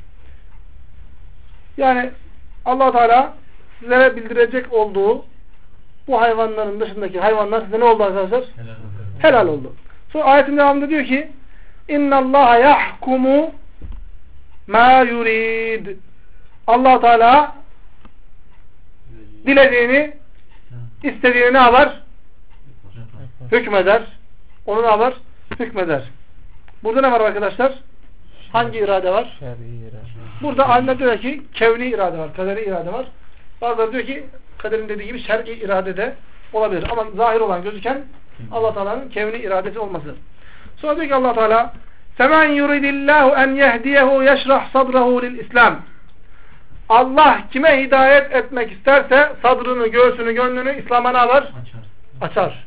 yani Allah Teala sizlere bildirecek olduğu bu hayvanların dışındaki hayvanlar size ne oldu arkadaşlar? Helal oldu. Sonra ayetin devamında diyor ki İnnallaha yahkumu ma yurid. Allah Teala dilediğini, istediğini ne yapar? Hükmeder. Onu ne yapar? Hükmeder. Burada ne var arkadaşlar? Hangi irade var? Burada alimler diyor ki kevni irade var, kaderi irade var. Bazıları diyor ki kaderin dediği gibi şer'i irade de olabilir. Ama zahir olan gözüken Allah Teala'nın kevni iradesi olması. Sonra diyor ki Allah Teala "Femen yuridillahu en yehdiyehu yeşrah sadrahu lil İslam." Allah kime hidayet etmek isterse sadrını, göğsünü, gönlünü İslam'a ne yapar? Açar.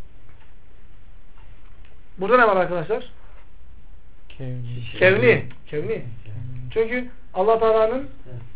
Burada ne var arkadaşlar? Kevni. Çünkü Allah Teala'nın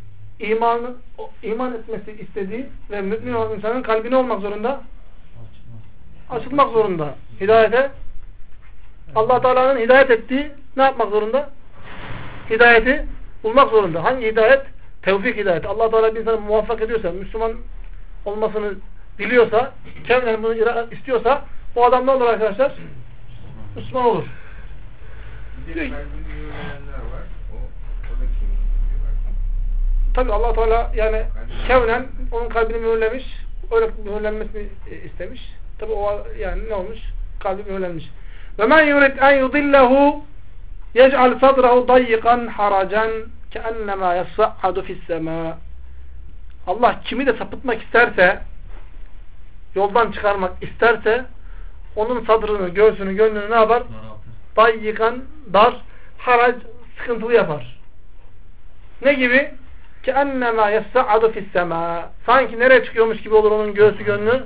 iman etmesi istediği ve mümin olan insanın kalbine olmak zorunda? Açılmak zorunda. Hidayete Allah Teala'nın hidayet ettiği ne yapmak zorunda? Hidayeti bulmak zorunda. Hangi hidayet? Tevfik hidayeti. Allah Teala bir insanı muvaffak ediyorsa, Müslüman olmasını diliyorsa, kendine bunu istiyorsa o adam ne olur arkadaşlar? Müslüman olur. Bir de kalbini mühürleyenler var. O da kim? Tabi Allah Teala yani kevnen onun kalbini mühürlemiş. Öyle mühürlenmesini istemiş. Tabi o yani ne olmuş? Kalbi mühürlenmiş. Ve men yurid en yudillehu yec'al sadrahu dayyikan haracan keennema yas'adu fissemâ. Allah kimi de sapıtmak isterse, yoldan çıkarmak isterse onun sadrını, göğsünü, gönlünü ne yapar? Dayyikan, dar, harac, sıkıntılı yapar. Ne gibi? Keennema yas'adu fissemâ. Sanki nereye çıkıyormuş gibi olur onun göğsü, gönlü?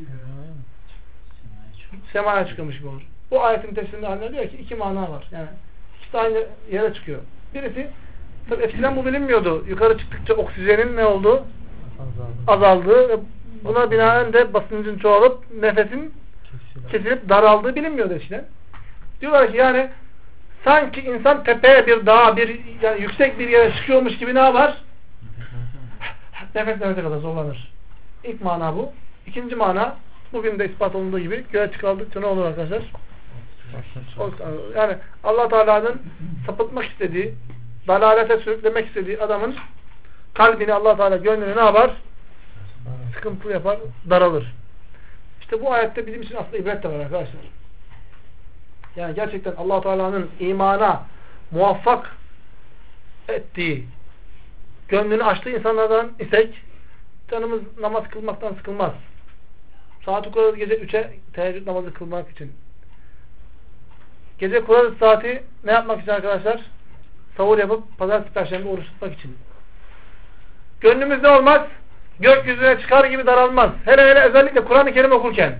Semaya çıkıyormuş gibi olur. Bu ayetin tefsirinde haline diyor ki iki mana var. Yani iki tane yere çıkıyor. Birisi tabi eskiden bu bilinmiyordu. Yukarı çıktıkça oksijenin ne olduğu azaldığı ve buna binaen de basıncın çoğalıp nefesin kesilip daraldığı bilinmiyordu eskiden. Diyorlar ki yani sanki insan tepeye bir dağa yani yüksek bir yere çıkıyormuş gibi ne yapar? Nefes nefese kadar zorlanır. İlk mana bu. İkinci mana bugün de ispat olunduğu gibi göğe çıkardıkça ne olur arkadaşlar? Yani Allah Teala'nın sapıtmak istediği, dalalete sürüklemek istediği adamın kalbini Allah Teala, gönlünü ne yapar? Sıkıntılı yapar, daralır. İşte bu ayette bizim için aslında ibret de var arkadaşlar. Yani gerçekten Allah Teala'nın imana muvaffak ettiği, gönlünü açtığı insanlardan isek canımız namaz kılmaktan sıkılmaz. Saati kurarız gece 3'e teheccüd namazı kılmak için. Gece kurarız saati ne yapmak için arkadaşlar? Sahur yapıp pazartesi perşembe oruç tutmak için. Gönlümüzde olmaz. Gökyüzüne çıkar gibi daralmaz. Hele hele özellikle Kur'an-ı Kerim okurken.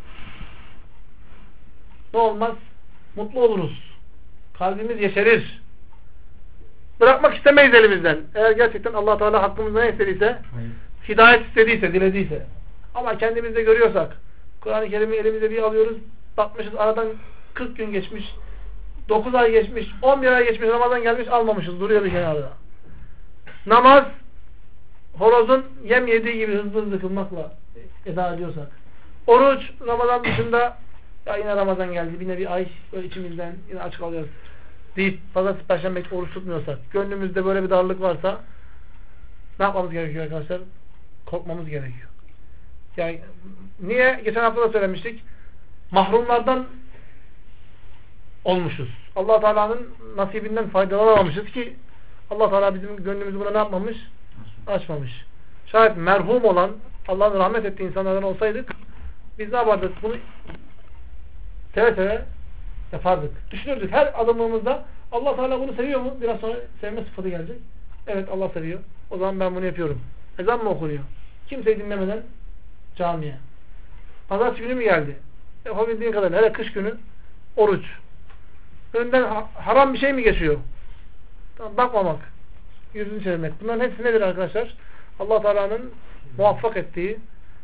Ne olmaz? Mutlu oluruz. Kalbimiz yeşerir. Bırakmak istemeyiz elimizden. Eğer gerçekten Allah Teala hakkımızda ne istediyse, hidayet istediyse, dilediyse. Ama kendimizde görüyorsak, Kur'an-ı Kerim'i elimize bir alıyoruz, bakmışız aradan 40 gün geçmiş, 9 ay geçmiş, 11 ay geçmiş, Ramazan gelmiş, almamışız, duruyor bir kenarda. Namaz, horozun yem yediği gibi hızlı hızlı kılmakla eda ediyorsak. Oruç, Ramazan dışında, ya yine Ramazan geldi, yine bir ay, böyle içimizden yine aç kalıyoruz deyip pazartesi perşembe oruç tutmuyorsak, gönlümüzde böyle bir darlık varsa ne yapmamız gerekiyor arkadaşlar? Korkmamız gerekiyor. Yani niye? Geçen hafta da söylemiştik. Mahrumlardan olmuşuz. Allah Teala'nın nasibinden faydalanamamışız ki Allah Teala bizim gönlümüzü buna ne yapmamış? Açmamış. Şayet merhum olan, Allah'ın rahmet ettiği insanlardan olsaydık biz ne yapardık? Bunu seve seve yapardık. Düşünürdük. Her adımımızda Allah Teala bunu seviyor mu? Biraz sonra sevme sıfatı gelecek. Evet, Allah seviyor. O zaman ben bunu yapıyorum. Ezan mı okunuyor? Kimseyi dinlemeden camiye. Pazartesi günü mü geldi? Yapabildiğin kadar. Hele kış günü oruç. Önünden haram bir şey mi geçiyor? Tamam, bakmamak. Yüzünü çevirmek. Bunların hepsi nedir arkadaşlar? Allah Teala'nın muvaffak ettiği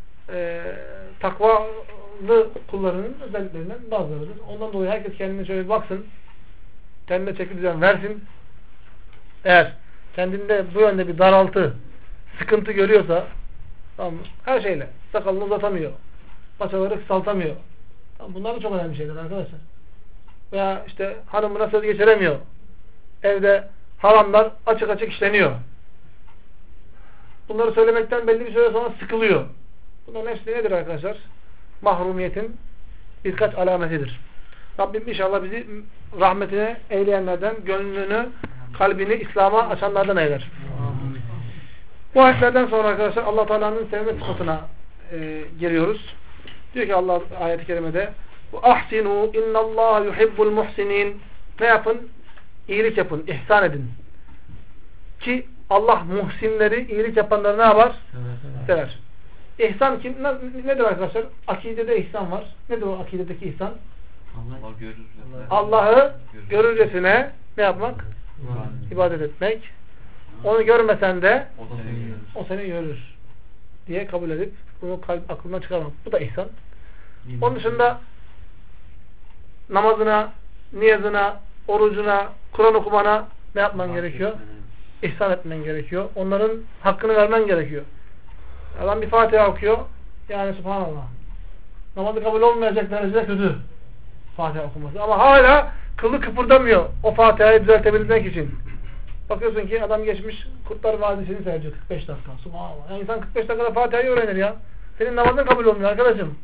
takvalı kullarının özelliklerinden bazılarıdır. Ondan dolayı herkes kendine şöyle bir baksın. Kendine çeki düzen versin. Eğer kendinde bu yönde bir daraltı, sıkıntı görüyorsa, tamam mı? Her şeyle. Sakalını uzatamıyor. Paçaları kısaltamıyor. Tamam, bunlar da çok önemli şeyler arkadaşlar. Veya işte hanımına söz geçiremiyor. Evde haramlar açık açık işleniyor. Bunları söylemekten belli bir süre sonra sıkılıyor. Bunların hepsi nedir arkadaşlar? Mahrumiyetin birkaç alametidir. Rabbim inşallah bizi rahmetine eyleyenlerden, gönlünü, kalbini İslam'a açanlardan eyler. Bu ayetlerden sonra arkadaşlar Allah Teala'nın sevme sıfatına giriyoruz. Diyor ki Allah ayet-i kerimede ahsinu innallaha yuhibbul muhsinin. Ne yapın? İyilik yapın, ihsan edin. Ki Allah muhsinleri, iyilik yapanları ne yapar? Sever. İhsan kim? Nedir arkadaşlar? Akidede ihsan var. Nedir o akidedeki ihsan? Allah'ı görürcesine ne yapmak? İbadet etmek. Onu görmesen de o seni görür diye kabul edip bunu aklından çıkarmak. Bu da ihsan. Onun dışında namazına, niyazına, orucuna, Kur'an okumana ne yapman gerekiyor? İhsan etmen gerekiyor. Onların hakkını vermen gerekiyor. Adam bir Fatiha okuyor. Yani subhanallah. Namazı kabul olmayacak derecede kötü Fatiha okuması. Ama hala kılı kıpırdamıyor o Fatiha'yı düzeltebilmek için. Bakıyorsun ki adam geçmiş Kurtlar Vadisi'ni seyredecek 45 dakika. Subhanallah. Yani insan 45 dakikada Fatiha'yı öğrenir ya. Senin namazın kabul olmuyor arkadaşım.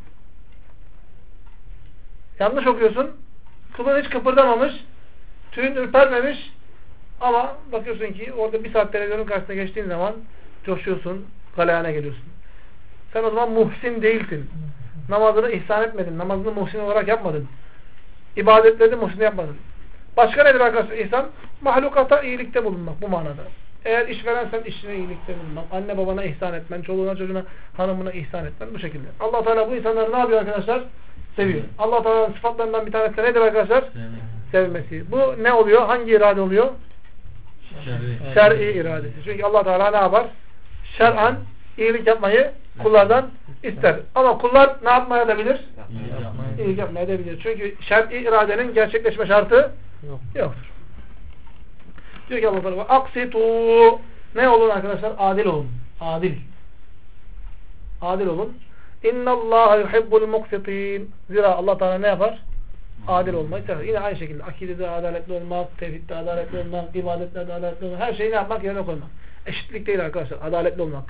Yanlış okuyorsun. Kılın hiç kıpırdamamış. Tüyün ürpermemiş. Ama bakıyorsun ki orada bir saat televizyonun karşısına geçtiğin zaman coşuyorsun. Galeyana geliyorsun. Sen o zaman muhsin değilsin. Namazını ihsan etmedin. Namazını muhsin olarak yapmadın. İbadetlerini muhsin yapmadın. Başka nedir arkadaşlar ihsan? Mahlukata iyilikte bulunmak bu manada. Eğer işverensen işine iyilikte bulunmak. Anne babana ihsan etmen. Çoluğuna çocuğuna hanımına ihsan etmen. Bu şekilde. Allah Teala bu insanları ne yapıyor arkadaşlar? Seviyor. Allah Teala'nın sıfatlarından bir tanesi nedir arkadaşlar? Sevmesi. Bu ne oluyor? Hangi irade oluyor? Şer'i iradesi. Çünkü Allah Teala ne yapar? Şer'an iyilik yapmayı kullardan ister. Ama kullar ne yapmaya da bilir? İyilik yapmaya da bilir. Çünkü şer'i iradenin gerçekleşme şartı yoktur. Diyor ki Allah Teala aksitu, ne olun arkadaşlar? Adil olun. Adil. Adil olun. İnnallâhe yuhibbul muqsitin. Zira Allah Teala ne yapar? Adil olmayı sever. Yine aynı şekilde akidede adaletli olmak, tevhidde adaletli olmak, ibadetlerde adaletli olmak, her şeyi ne yapmak? Yerine koymak. Eşitlik değil arkadaşlar. Adaletli olmak.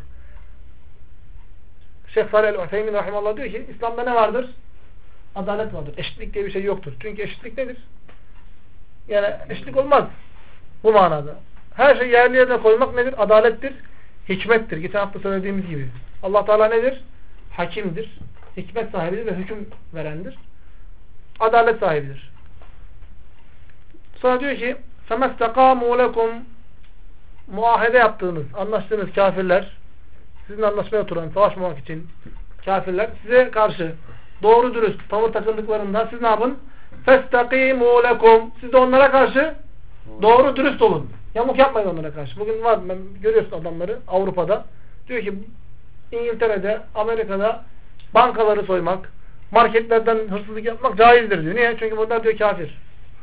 Şeyh Salih el-Utheymin rahimallah diyor ki İslam'da ne vardır? Adalet vardır. Eşitlik diye bir şey yoktur. Çünkü eşitlik nedir? Yani eşitlik olmaz. Bu manada. Her şeyi yerli yerine koymak nedir? Adalettir. Hikmettir. Geçen hafta söylediğimiz gibi. Allah Teala nedir? Hakimdir. hikmet sahibidir ve hüküm verendir. Adalet sahibidir. Sonra diyor ki فَمَسْتَقَامُوا لَكُمْ muahede yaptığınız, anlaştığınız kafirler, sizinle anlaşmaya oturan, savaşmamak için kafirler size karşı doğru dürüst tavır takıldıklarında siz ne yapın? فَاسْتَقِيمُوا لَكُمْ siz de onlara karşı doğru dürüst olun. Yamuk yapmayın onlara karşı. Bugün var, görüyorsun adamları Avrupa'da. Diyor ki İngiltere'de, Amerika'da bankaları soymak, marketlerden hırsızlık yapmak caizdir diyor. Niye? Çünkü bunlar diyor kafir.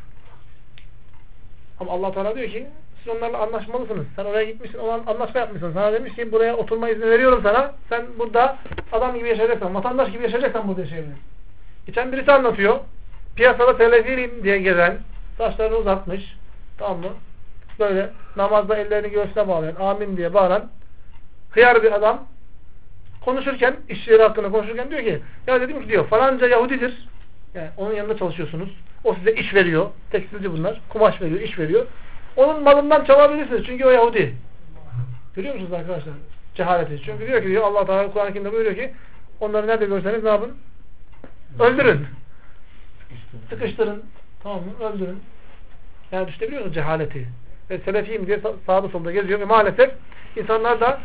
Ama Allah Teala diyor ki siz onlarla anlaşmalısınız. Sen oraya gitmişsin, anlaşma yapmışsın. Sana demiş ki buraya oturma izni veriyorum sana. Sen burada adam gibi yaşayacaksan, vatandaş gibi yaşayacaksan burada yaşayabilirsin. Geçen birisi anlatıyor. Piyasada telefilin diye gezen, saçlarını uzatmış. Tamam mı? Böyle namazda ellerini göğsüne bağlayan, amin diye bağıran hıyar bir adam konuşurken, işçileri hakkında konuşurken diyor ki ya dedim ki diyor falanca Yahudidir. Yani onun yanında çalışıyorsunuz. O size iş veriyor. Tekstilci bunlar. Kumaş veriyor, iş veriyor. Onun malından çalabilirsiniz. Çünkü o Yahudi. Görüyor musunuz arkadaşlar? Cehaleti. Çünkü diyor ki diyor Allah Teala Kur'an-ı Kerim'de buyuruyor ki onları nerede görseniz ne yapın? Öldürün. Sıkıştırın. Tamam mı? Öldürün. Yani düşünebiliyor musunuz cehaleti? Ve selefiyim diye sağda solda geziyor ve maalesef insanlar da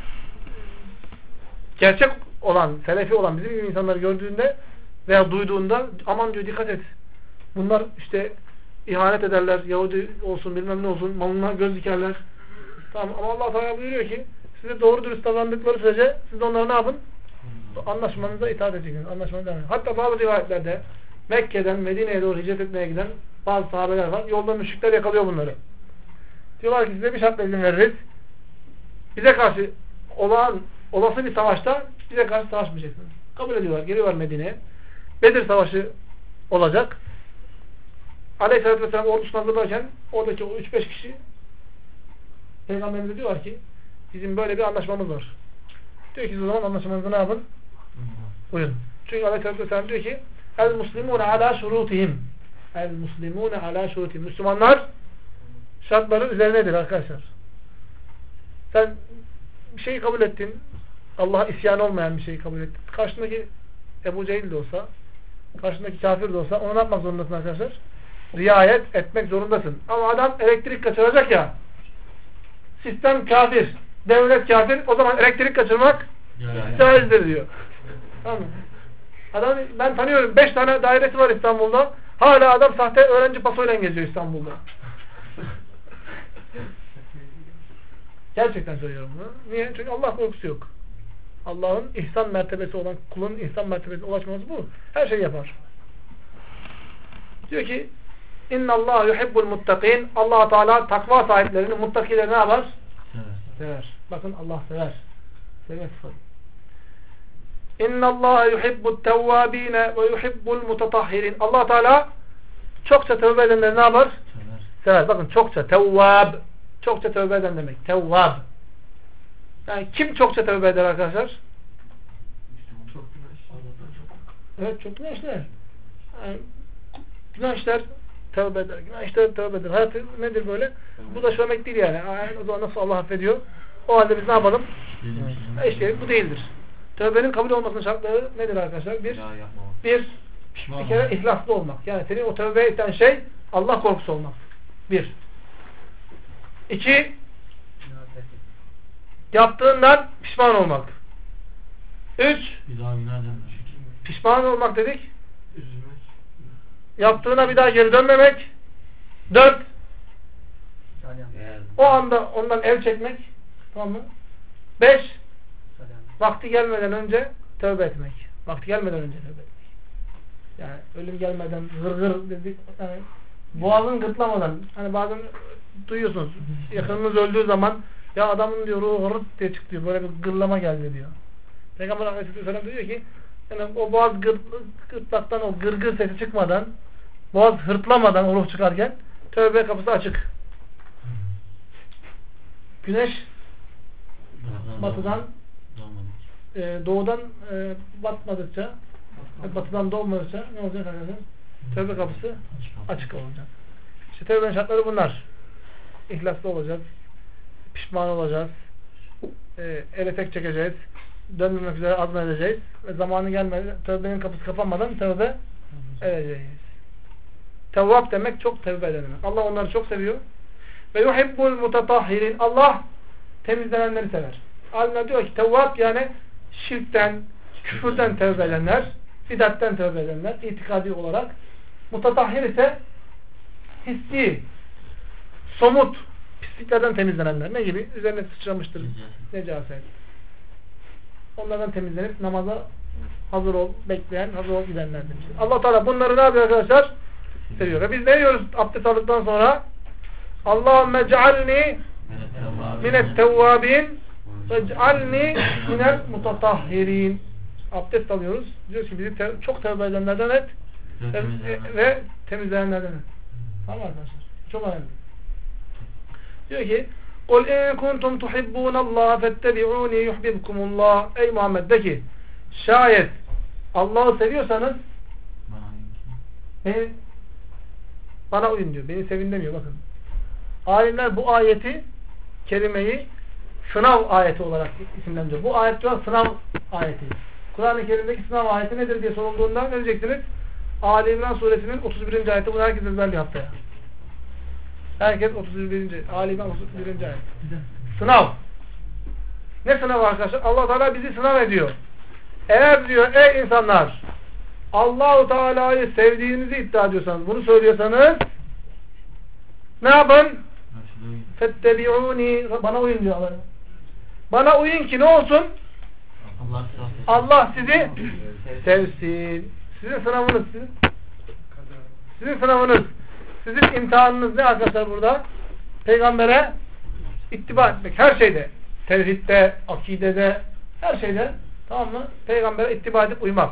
gerçek olan, selefi olan bizim gibi insanları gördüğünde veya duyduğunda aman diyor dikkat et. Bunlar işte ihanet ederler. Yahudi olsun bilmem ne olsun. Malına göz dikerler. Tamam ama Allah Teala buyuruyor ki size doğru dürüst davrandıkları sürece siz de onlara ne yapın? Anlaşmanıza itaat edeceksiniz. Anlaşmanıza devam edin. Hatta bazı rivayetlerde Mekke'den Medine'ye doğru hicret etmeye giden bazı sahabeler var. Yolda müşrikler yakalıyor bunları. Diyorlar ki size bir şartla izin veririz. Bize karşı olası bir savaşta bize karşı savaşmayacaksınız. Kabul ediyorlar. Geliyorlar Medine'ye. Bedir Savaşı olacak. Aleyhisselatü Vesselam ordusunu hazırlarken oradaki o 3-5 kişi Peygamberimize diyorlar ki bizim böyle bir anlaşmamız var. Diyor ki o zaman anlaşmanızı ne yapın? Uyun. Çünkü Aleyhisselatü Vesselam diyor ki el-muslimune ala şurutihim el-muslimune ala şurutihim Müslümanlar şartların üzerinedir arkadaşlar. Sen bir şeyi kabul ettin. Allah'a isyan olmayan bir şeyi kabul ettin. Karşındaki Ebu Cehil de olsa, karşındaki kafir de olsa onu ne yapmak zorundasın arkadaşlar? Riayet etmek zorundasın. Ama adam elektrik kaçıracak ya. Sistem kafir, devlet kafir. O zaman elektrik kaçırmak caizdir diyor. Tamam mı? Adam, ben tanıyorum 5 tane dairesi var İstanbul'da. Hala adam sahte öğrenci pasoyla geziyor İstanbul'da. Gerçekten söylüyorum bunu. Niye? Çünkü Allah korkusu yok. Allah'ın ihsan mertebesi olan, kulun ihsan mertebesine ulaşması bu. Her şeyi yapar. Diyor ki İnna Allah yuhibbul muttakin. Allah Teala takva sahiplerini, muttakileri ne yapar? Sever. Bakın Allah sever. Sever. İnna Allah yuhibbut tevvabine ve yuhibbul mutatahhirin. Allah Teala çokça tövbe edenleri ne yapar? Sever. Bakın çokça tevvab. Çokça tövbe eden demek. Tevvab. Yani kim çokça tövbe eder arkadaşlar? Evet, çok günah işler. Yani, günah işler tövbe eder. Günah işler tövbe eder. Hayatı nedir böyle? Bu da şöyle değil yani. O zaman nasıl Allah affediyor? O halde biz ne yapalım? İşte bu değildir. Tövbenin kabul olmasının şartları nedir arkadaşlar? Bir kere ihlaslı olmak. Yani senin o tövbe eden şey Allah korkusu olmak. 1. 2 yaptığından pişman olmak. 3 pişman olmak dedik. Yaptığına bir daha geri dönmemek. 4 o anda ondan el çekmek. Tamam mı? 5 vakti gelmeden önce tövbe etmek. Vakti gelmeden önce tövbe etmek. Yani ölüm gelmeden gır dedik. Yani boğazını gırtlamadan. Hani bazen duyuyorsunuz. Yakınınız öldüğü zaman ya adamın diyor ruhu hırt diye çıktı diyor. Böyle bir gırlama geldi diyor. Peygamber Aleyhisselam diyor ki yani o boğaz gırtlaktan o gırgır sesi çıkmadan, boğaz hırtlamadan o ruh çıkarken tövbe kapısı açık. Güneş batıdan doğudan batmadıkça, batıdan doğmadıkça ne olacak arkadaşlar? Tövbe kapısı açık olacak. İşte tövbenin şartları bunlar. İhlaslı olacağız. Pişman olacağız. Ele tek çekeceğiz. dönmemek üzere azmedeceğiz. Ve zamanı gelmeden, tövbenin kapısı kapanmadan tövbe edeceğiz. Tevvab demek çok tövbe demek. Allah onları çok seviyor. Ve yuhibbul mutatahhirin. Allah temizlenenleri sever. Alimler diyor ki tevvab yani şirkten, küfürden tövbe edenler, bidatten tövbe edenler, itikadi olarak. Mutatahhir ise hissi, somut pisliklerden temizlenenler. Ne gibi? Üzerine sıçramıştır necaset. Onlardan temizlenip namaza hazır ol, bekleyen, hazır ol gidenler demiş. Allah Teala bunları ne yapıyor arkadaşlar? Seviyor. Ve biz ne diyoruz abdest aldıktan sonra? Allahümme cealni minet tevvabin ve cealni minel mutatahhirin. Abdest alıyoruz. Diyoruz ki bizi çok tevbe edenlerden et ve temizleyenlerden et. Tamam arkadaşlar. Çok önemli. Diyor ki قُلْ اِنْ كُنْتُمْ تُحِبُّونَ اللّٰهَ فَاتَّبِعُونِي يُحْبِبْكُمُ اللّٰهِ Ey Muhammed de ki şayet Allah'ı seviyorsanız bana uyun diyor. Beni sevin demiyor. Bakın. Alimler bu ayeti kerimeyi sınav ayeti olarak isimlendiriyor. Bu ayet diyor sınav ayeti. Kur'an-ı Kerim'deki sınav ayeti nedir diye sorulduğunda ne diyeceksiniz? Ali İmran suresinin 31. ayeti. Bunu herkes ezberliyor haftaya. Herkes 31. Ali İmran 31. ayet. Sınav. Ne sınavı arkadaşlar? Allah Teala bizi sınav ediyor. Eğer diyor ey insanlar Allah-u Teala'yı sevdiğinizi iddia ediyorsanız, bunu söylüyorsanız ne yapın? Fettebi'uni bana uyun diyor Allah. Bana uyun ki ne olsun? Allah sizi sevsin. Sizin sınavınız sizin sınavınız, sizin imtihanınız ne arkadaşlar burada? Peygambere ittiba etmek. Her şeyde. Tevhidde, akidede, her şeyde. Tamam mı? Peygambere ittiba edip uymak.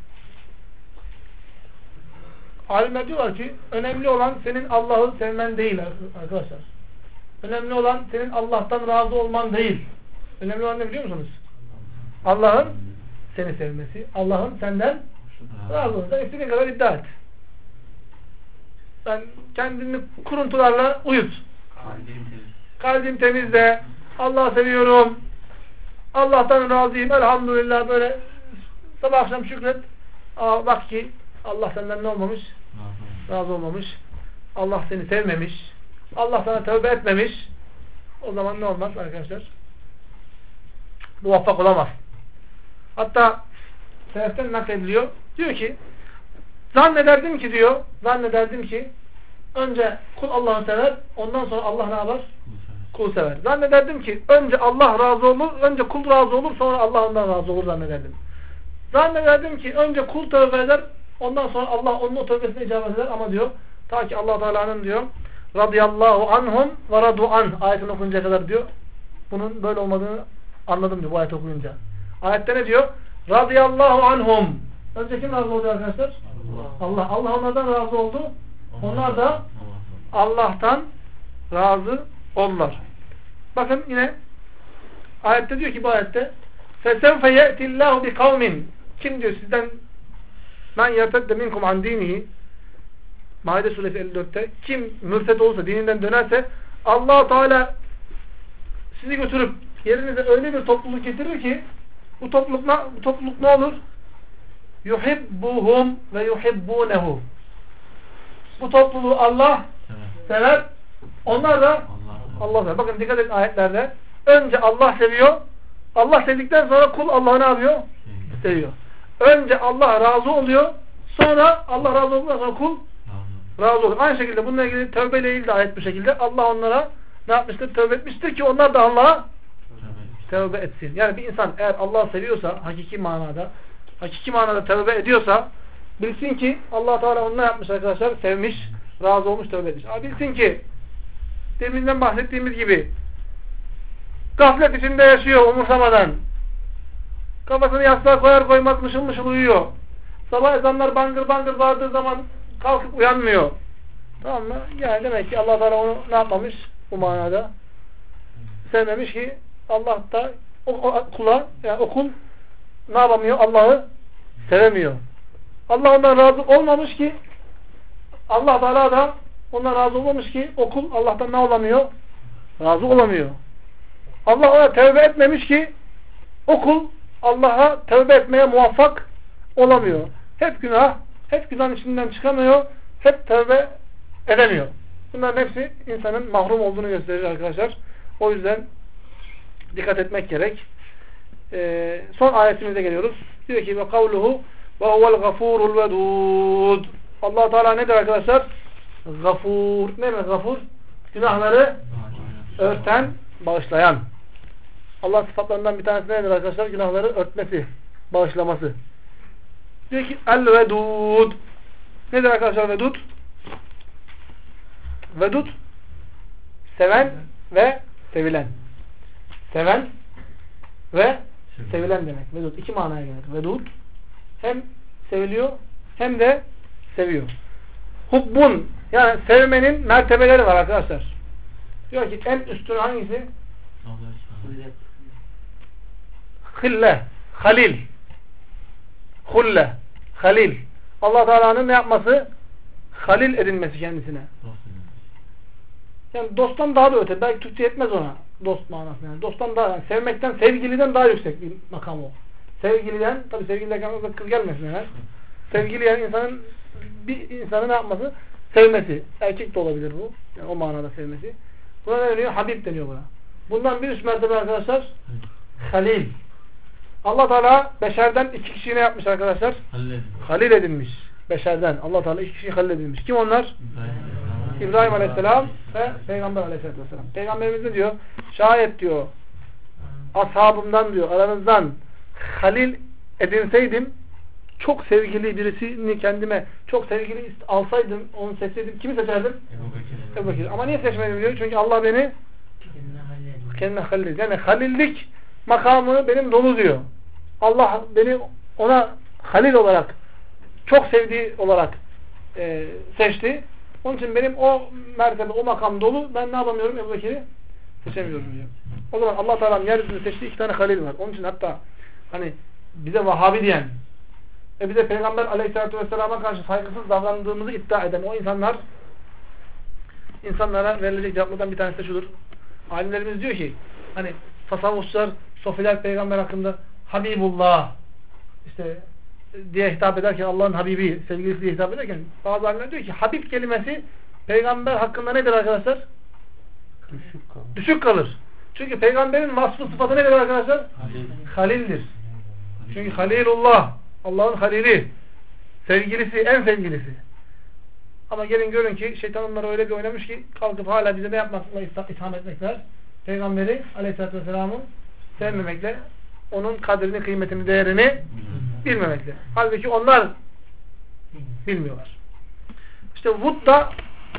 Alimler diyorlar ki önemli olan senin Allah'ı sevmen değil arkadaşlar. Önemli olan senin Allah'tan razı olman değil. Önemli olan ne biliyor musunuz? Allah'ın seni sevmesi. Allah'ın senden razı olması. Sen istediğin kadar iddia et. Sen kendini kuruntularla uyut. Kalbim temiz de Allah'ı seviyorum. Allah'tan razıyım. Elhamdülillah böyle sabah akşam şükret. Bak ki Allah senden ne olmamış? Razı olmamış. Allah seni sevmemiş. Allah sana tövbe etmemiş. O zaman ne olmaz arkadaşlar? Muvaffak olamaz. Hatta seleften naklediliyor. Diyor ki zannederdim ki önce kul Allah'ı sever, ondan sonra Allah ne yapar? Kul sever. Zannederdim ki önce Allah razı olur, önce kul razı olur, sonra Allah ondan razı olur zannederdim. Zannederdim ki önce kul tövbe eder, ondan sonra Allah onun o tövbesine icabet eder ama diyor ta ki Allah Teala'nın diyor radıyallahu anhum ve radu an ayetini okuncaya kadar diyor bunun böyle olmadığını anladım diyor bu ayet okuyunca. Ayette ne diyor? Radıyallahu anhum. Önce kim razı oldu arkadaşlar? Allah. Allah onlardan razı oldu. Onlar da Allah'tan razı oldular. Bakın yine ayette diyor ki bu ayette فَسَوْفَ يَأْتِ اللّٰهُ بِقَوْمٍ Kim diyor sizden men yertedde minkum an dinihi Maide suresi 54'te kim mürted olursa dininden dönerse Allah Teala sizi götürüp yerinize öyle bir topluluk getirir ki bu topluluk ne olur? Yuhibbuhum ve yuhibbunehu. Bu topluluğu Allah sever. Onlar da Allah sever. Bakın dikkat edin ayetlerde. Önce Allah seviyor. Allah sevdikten sonra kul Allah'ı ne yapıyor? Seviyor. Önce Allah razı oluyor. Sonra Allah razı olduktan sonra kul razı olur. Aynı şekilde bununla ilgili tövbeyle ilgili de ayet bu şekilde. Allah onlara ne yapmıştır? Tövbe etmiştir ki onlar da Allah'a tövbe etsin. Yani bir insan eğer Allah'ı seviyorsa hakiki manada tövbe ediyorsa bilsin ki Allah Teala onu ne yapmış arkadaşlar? Sevmiş, razı olmuş, tövbe etmiş. Ama bilsin ki deminden bahsettiğimiz gibi gaflet içinde yaşıyor umursamadan. Kafasını yastığa koyar koymaz mışıl mışıl uyuyor. Sabah ezanlar bangır bangır bağırdığı zaman kalkıp uyanmıyor. Tamam mı? Yani demek ki Allah Teala onu ne yapmamış bu manada? Sevmemiş ki Allah da o kul ne yapamıyor? Allah'ı sevemiyor. Allah ondan razı olmamış ki Allah Teala da ondan razı olmamış ki o kul Allah'tan ne olamıyor? Razı olamıyor. Allah ona tevbe etmemiş ki o kul Allah'a tövbe etmeye muvaffak olamıyor. Hep günahın içinden çıkamıyor, hep tövbe edemiyor. Bunların hepsi insanın mahrum olduğunu gösterir arkadaşlar. O yüzden dikkat etmek gerek. Son ayetimize geliyoruz. Diyor ki ve kavluhu ve huvel gafurul vedud. Allah Teala nedir arkadaşlar? Gafur. Ne demek gafur? Günahları örten, bağışlayan. Allah sıfatlarından bir tanesi nedir arkadaşlar? Günahları örtmesi, bağışlaması. Diyor ki el-vedud. Nedir arkadaşlar vedud? Vedud seven ve sevilen. Seven ve sevilen demek. Vedud iki manaya gelir. Vedud hem seviliyor hem de seviyor. Hubbun yani sevmenin mertebeleri var arkadaşlar. Diyor ki en üstün hangisi? Hille, halil. Hulle, halil. Allah Teala'nın ne yapması? Halil edinmesi kendisine. Yani dosttan daha da öte. Belki Türkçe yetmez ona. Dost manası yani. Dosttan daha, yani sevmekten, sevgiliden daha yüksek bir makam o. Sevgiliden, tabi sevgiliden kız gelmesin yani. Sevgili yani bir insanın ne yapması? Sevmesi. Erkek de olabilir bu. Yani o manada sevmesi. Buna ne deniyor? Habib deniyor buna. Bundan bir üst mertebe arkadaşlar. Halil. Allah Teala beşerden iki kişiyi ne yapmış arkadaşlar? Halil edinmiş. Beşerden. Allah Teala iki kişiyi halil edinmiş. Kim onlar? İbrahim Aleyhisselam ve Peygamber Aleyhisselam. Peygamberimiz ne diyor? Şayet diyor ashabımdan diyor aranızdan halil edinseydim çok sevgili birisini kendime çok sevgili alsaydım onu seçseydim kimi seçerdim? Ebu Bekir. Ama niye seçmedim diyor? Çünkü Allah beni kendine halil. Yani halillik makamı benim dolu diyor. Allah beni ona halil olarak çok sevdiği olarak seçti. Onun için benim o mertebe, o makam dolu. Ben ne yapamıyorum? Ebu Bekir'i seçemiyorum diyor. O zaman Allah Teala'nın yeryüzünde seçtiği iki tane halil var. Onun için hatta hani bize Vahabi diyen ve bize Peygamber Aleyhisselatü Vesselam'a karşı saygısız davrandığımızı iddia eden o insanlara verilecek cevaplardan bir tanesi de şudur. Alimlerimiz diyor ki hani tasavvufçular, sofiler Peygamber hakkında Habibullah işte diye hitap ederken Allah'ın Habibi, sevgilisi diye hitap ederken bazı alimler diyor ki Habib kelimesi Peygamber hakkında nedir arkadaşlar? Düşük kalır. Çünkü Peygamberin vasfı sıfatı nedir arkadaşlar? Halildir. Çünkü Halilullah, Allah'ın halili, sevgilisi, en sevgilisi. Ama gelin görün ki şeytan onları öyle bir oynamış ki kalkıp hala bize ne yapmakla itham etmekler? Peygamberi Aleyhisselatü Vesselam'ı sevmemekle, onun kadrini, kıymetini, değerini bilmemekle. Halbuki onlar bilmiyorlar. İşte vud da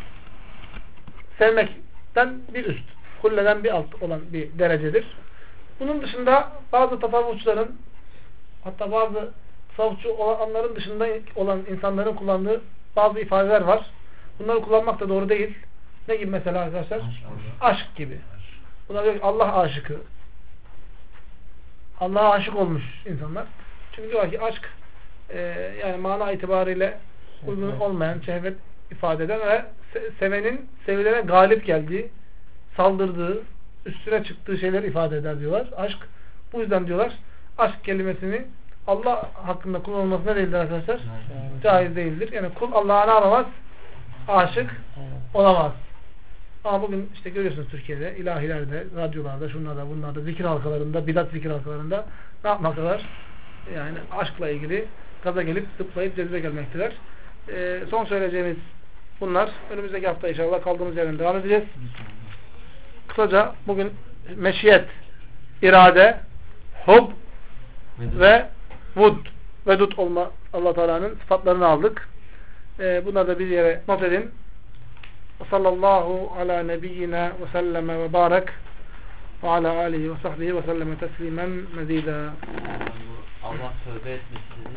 sevmekten bir üst, hulleden bir alt olan bir derecedir. Bunun dışında bazı tasavvufçuların hatta bazı tasavvufçu olanların dışında olan insanların kullandığı bazı ifadeler var. Bunları kullanmak da doğru değil. Ne gibi mesela arkadaşlar? Aşk gibi. Bunlar diyor ki Allah aşıkı. Allah'a aşık olmuş insanlar. Çünkü diyor ki aşk yani mana itibariyle uygun olmayan şehvet ifade eden ve sevenin sevilene galip geldiği, saldırdığı, üstüne çıktığı şeyler ifade eder diyorlar. Aşk. Bu yüzden diyorlar aşk kelimesini Allah hakkında kullanılması ne değildir arkadaşlar? Caiz değildir. Yani kul Allah'a ne yapamaz? Aşık olamaz. Ama bugün işte görüyorsunuz Türkiye'de, ilahilerde, radyolarda, şunlarda, bunlarda, zikir halkalarında, bidat zikir halkalarında ne yapmaktalar? Yani aşkla ilgili gaza gelip, zıplayıp cezibe gelmektedir. Son söyleyeceğimiz bunlar. Önümüzdeki hafta inşallah kaldığımız yerden devam edeceğiz. Kısaca bugün meşiyet, irade, hub ve vud, vedud olma Allah Teala'nın sıfatlarını aldık. Bunları da bir yere not edin. Sallallahu ala nebiyyina ve selleme ve barek ve ala alihi ve sahbihi ve selleme teslimen mezida. Allah tövbe etmesi dedi.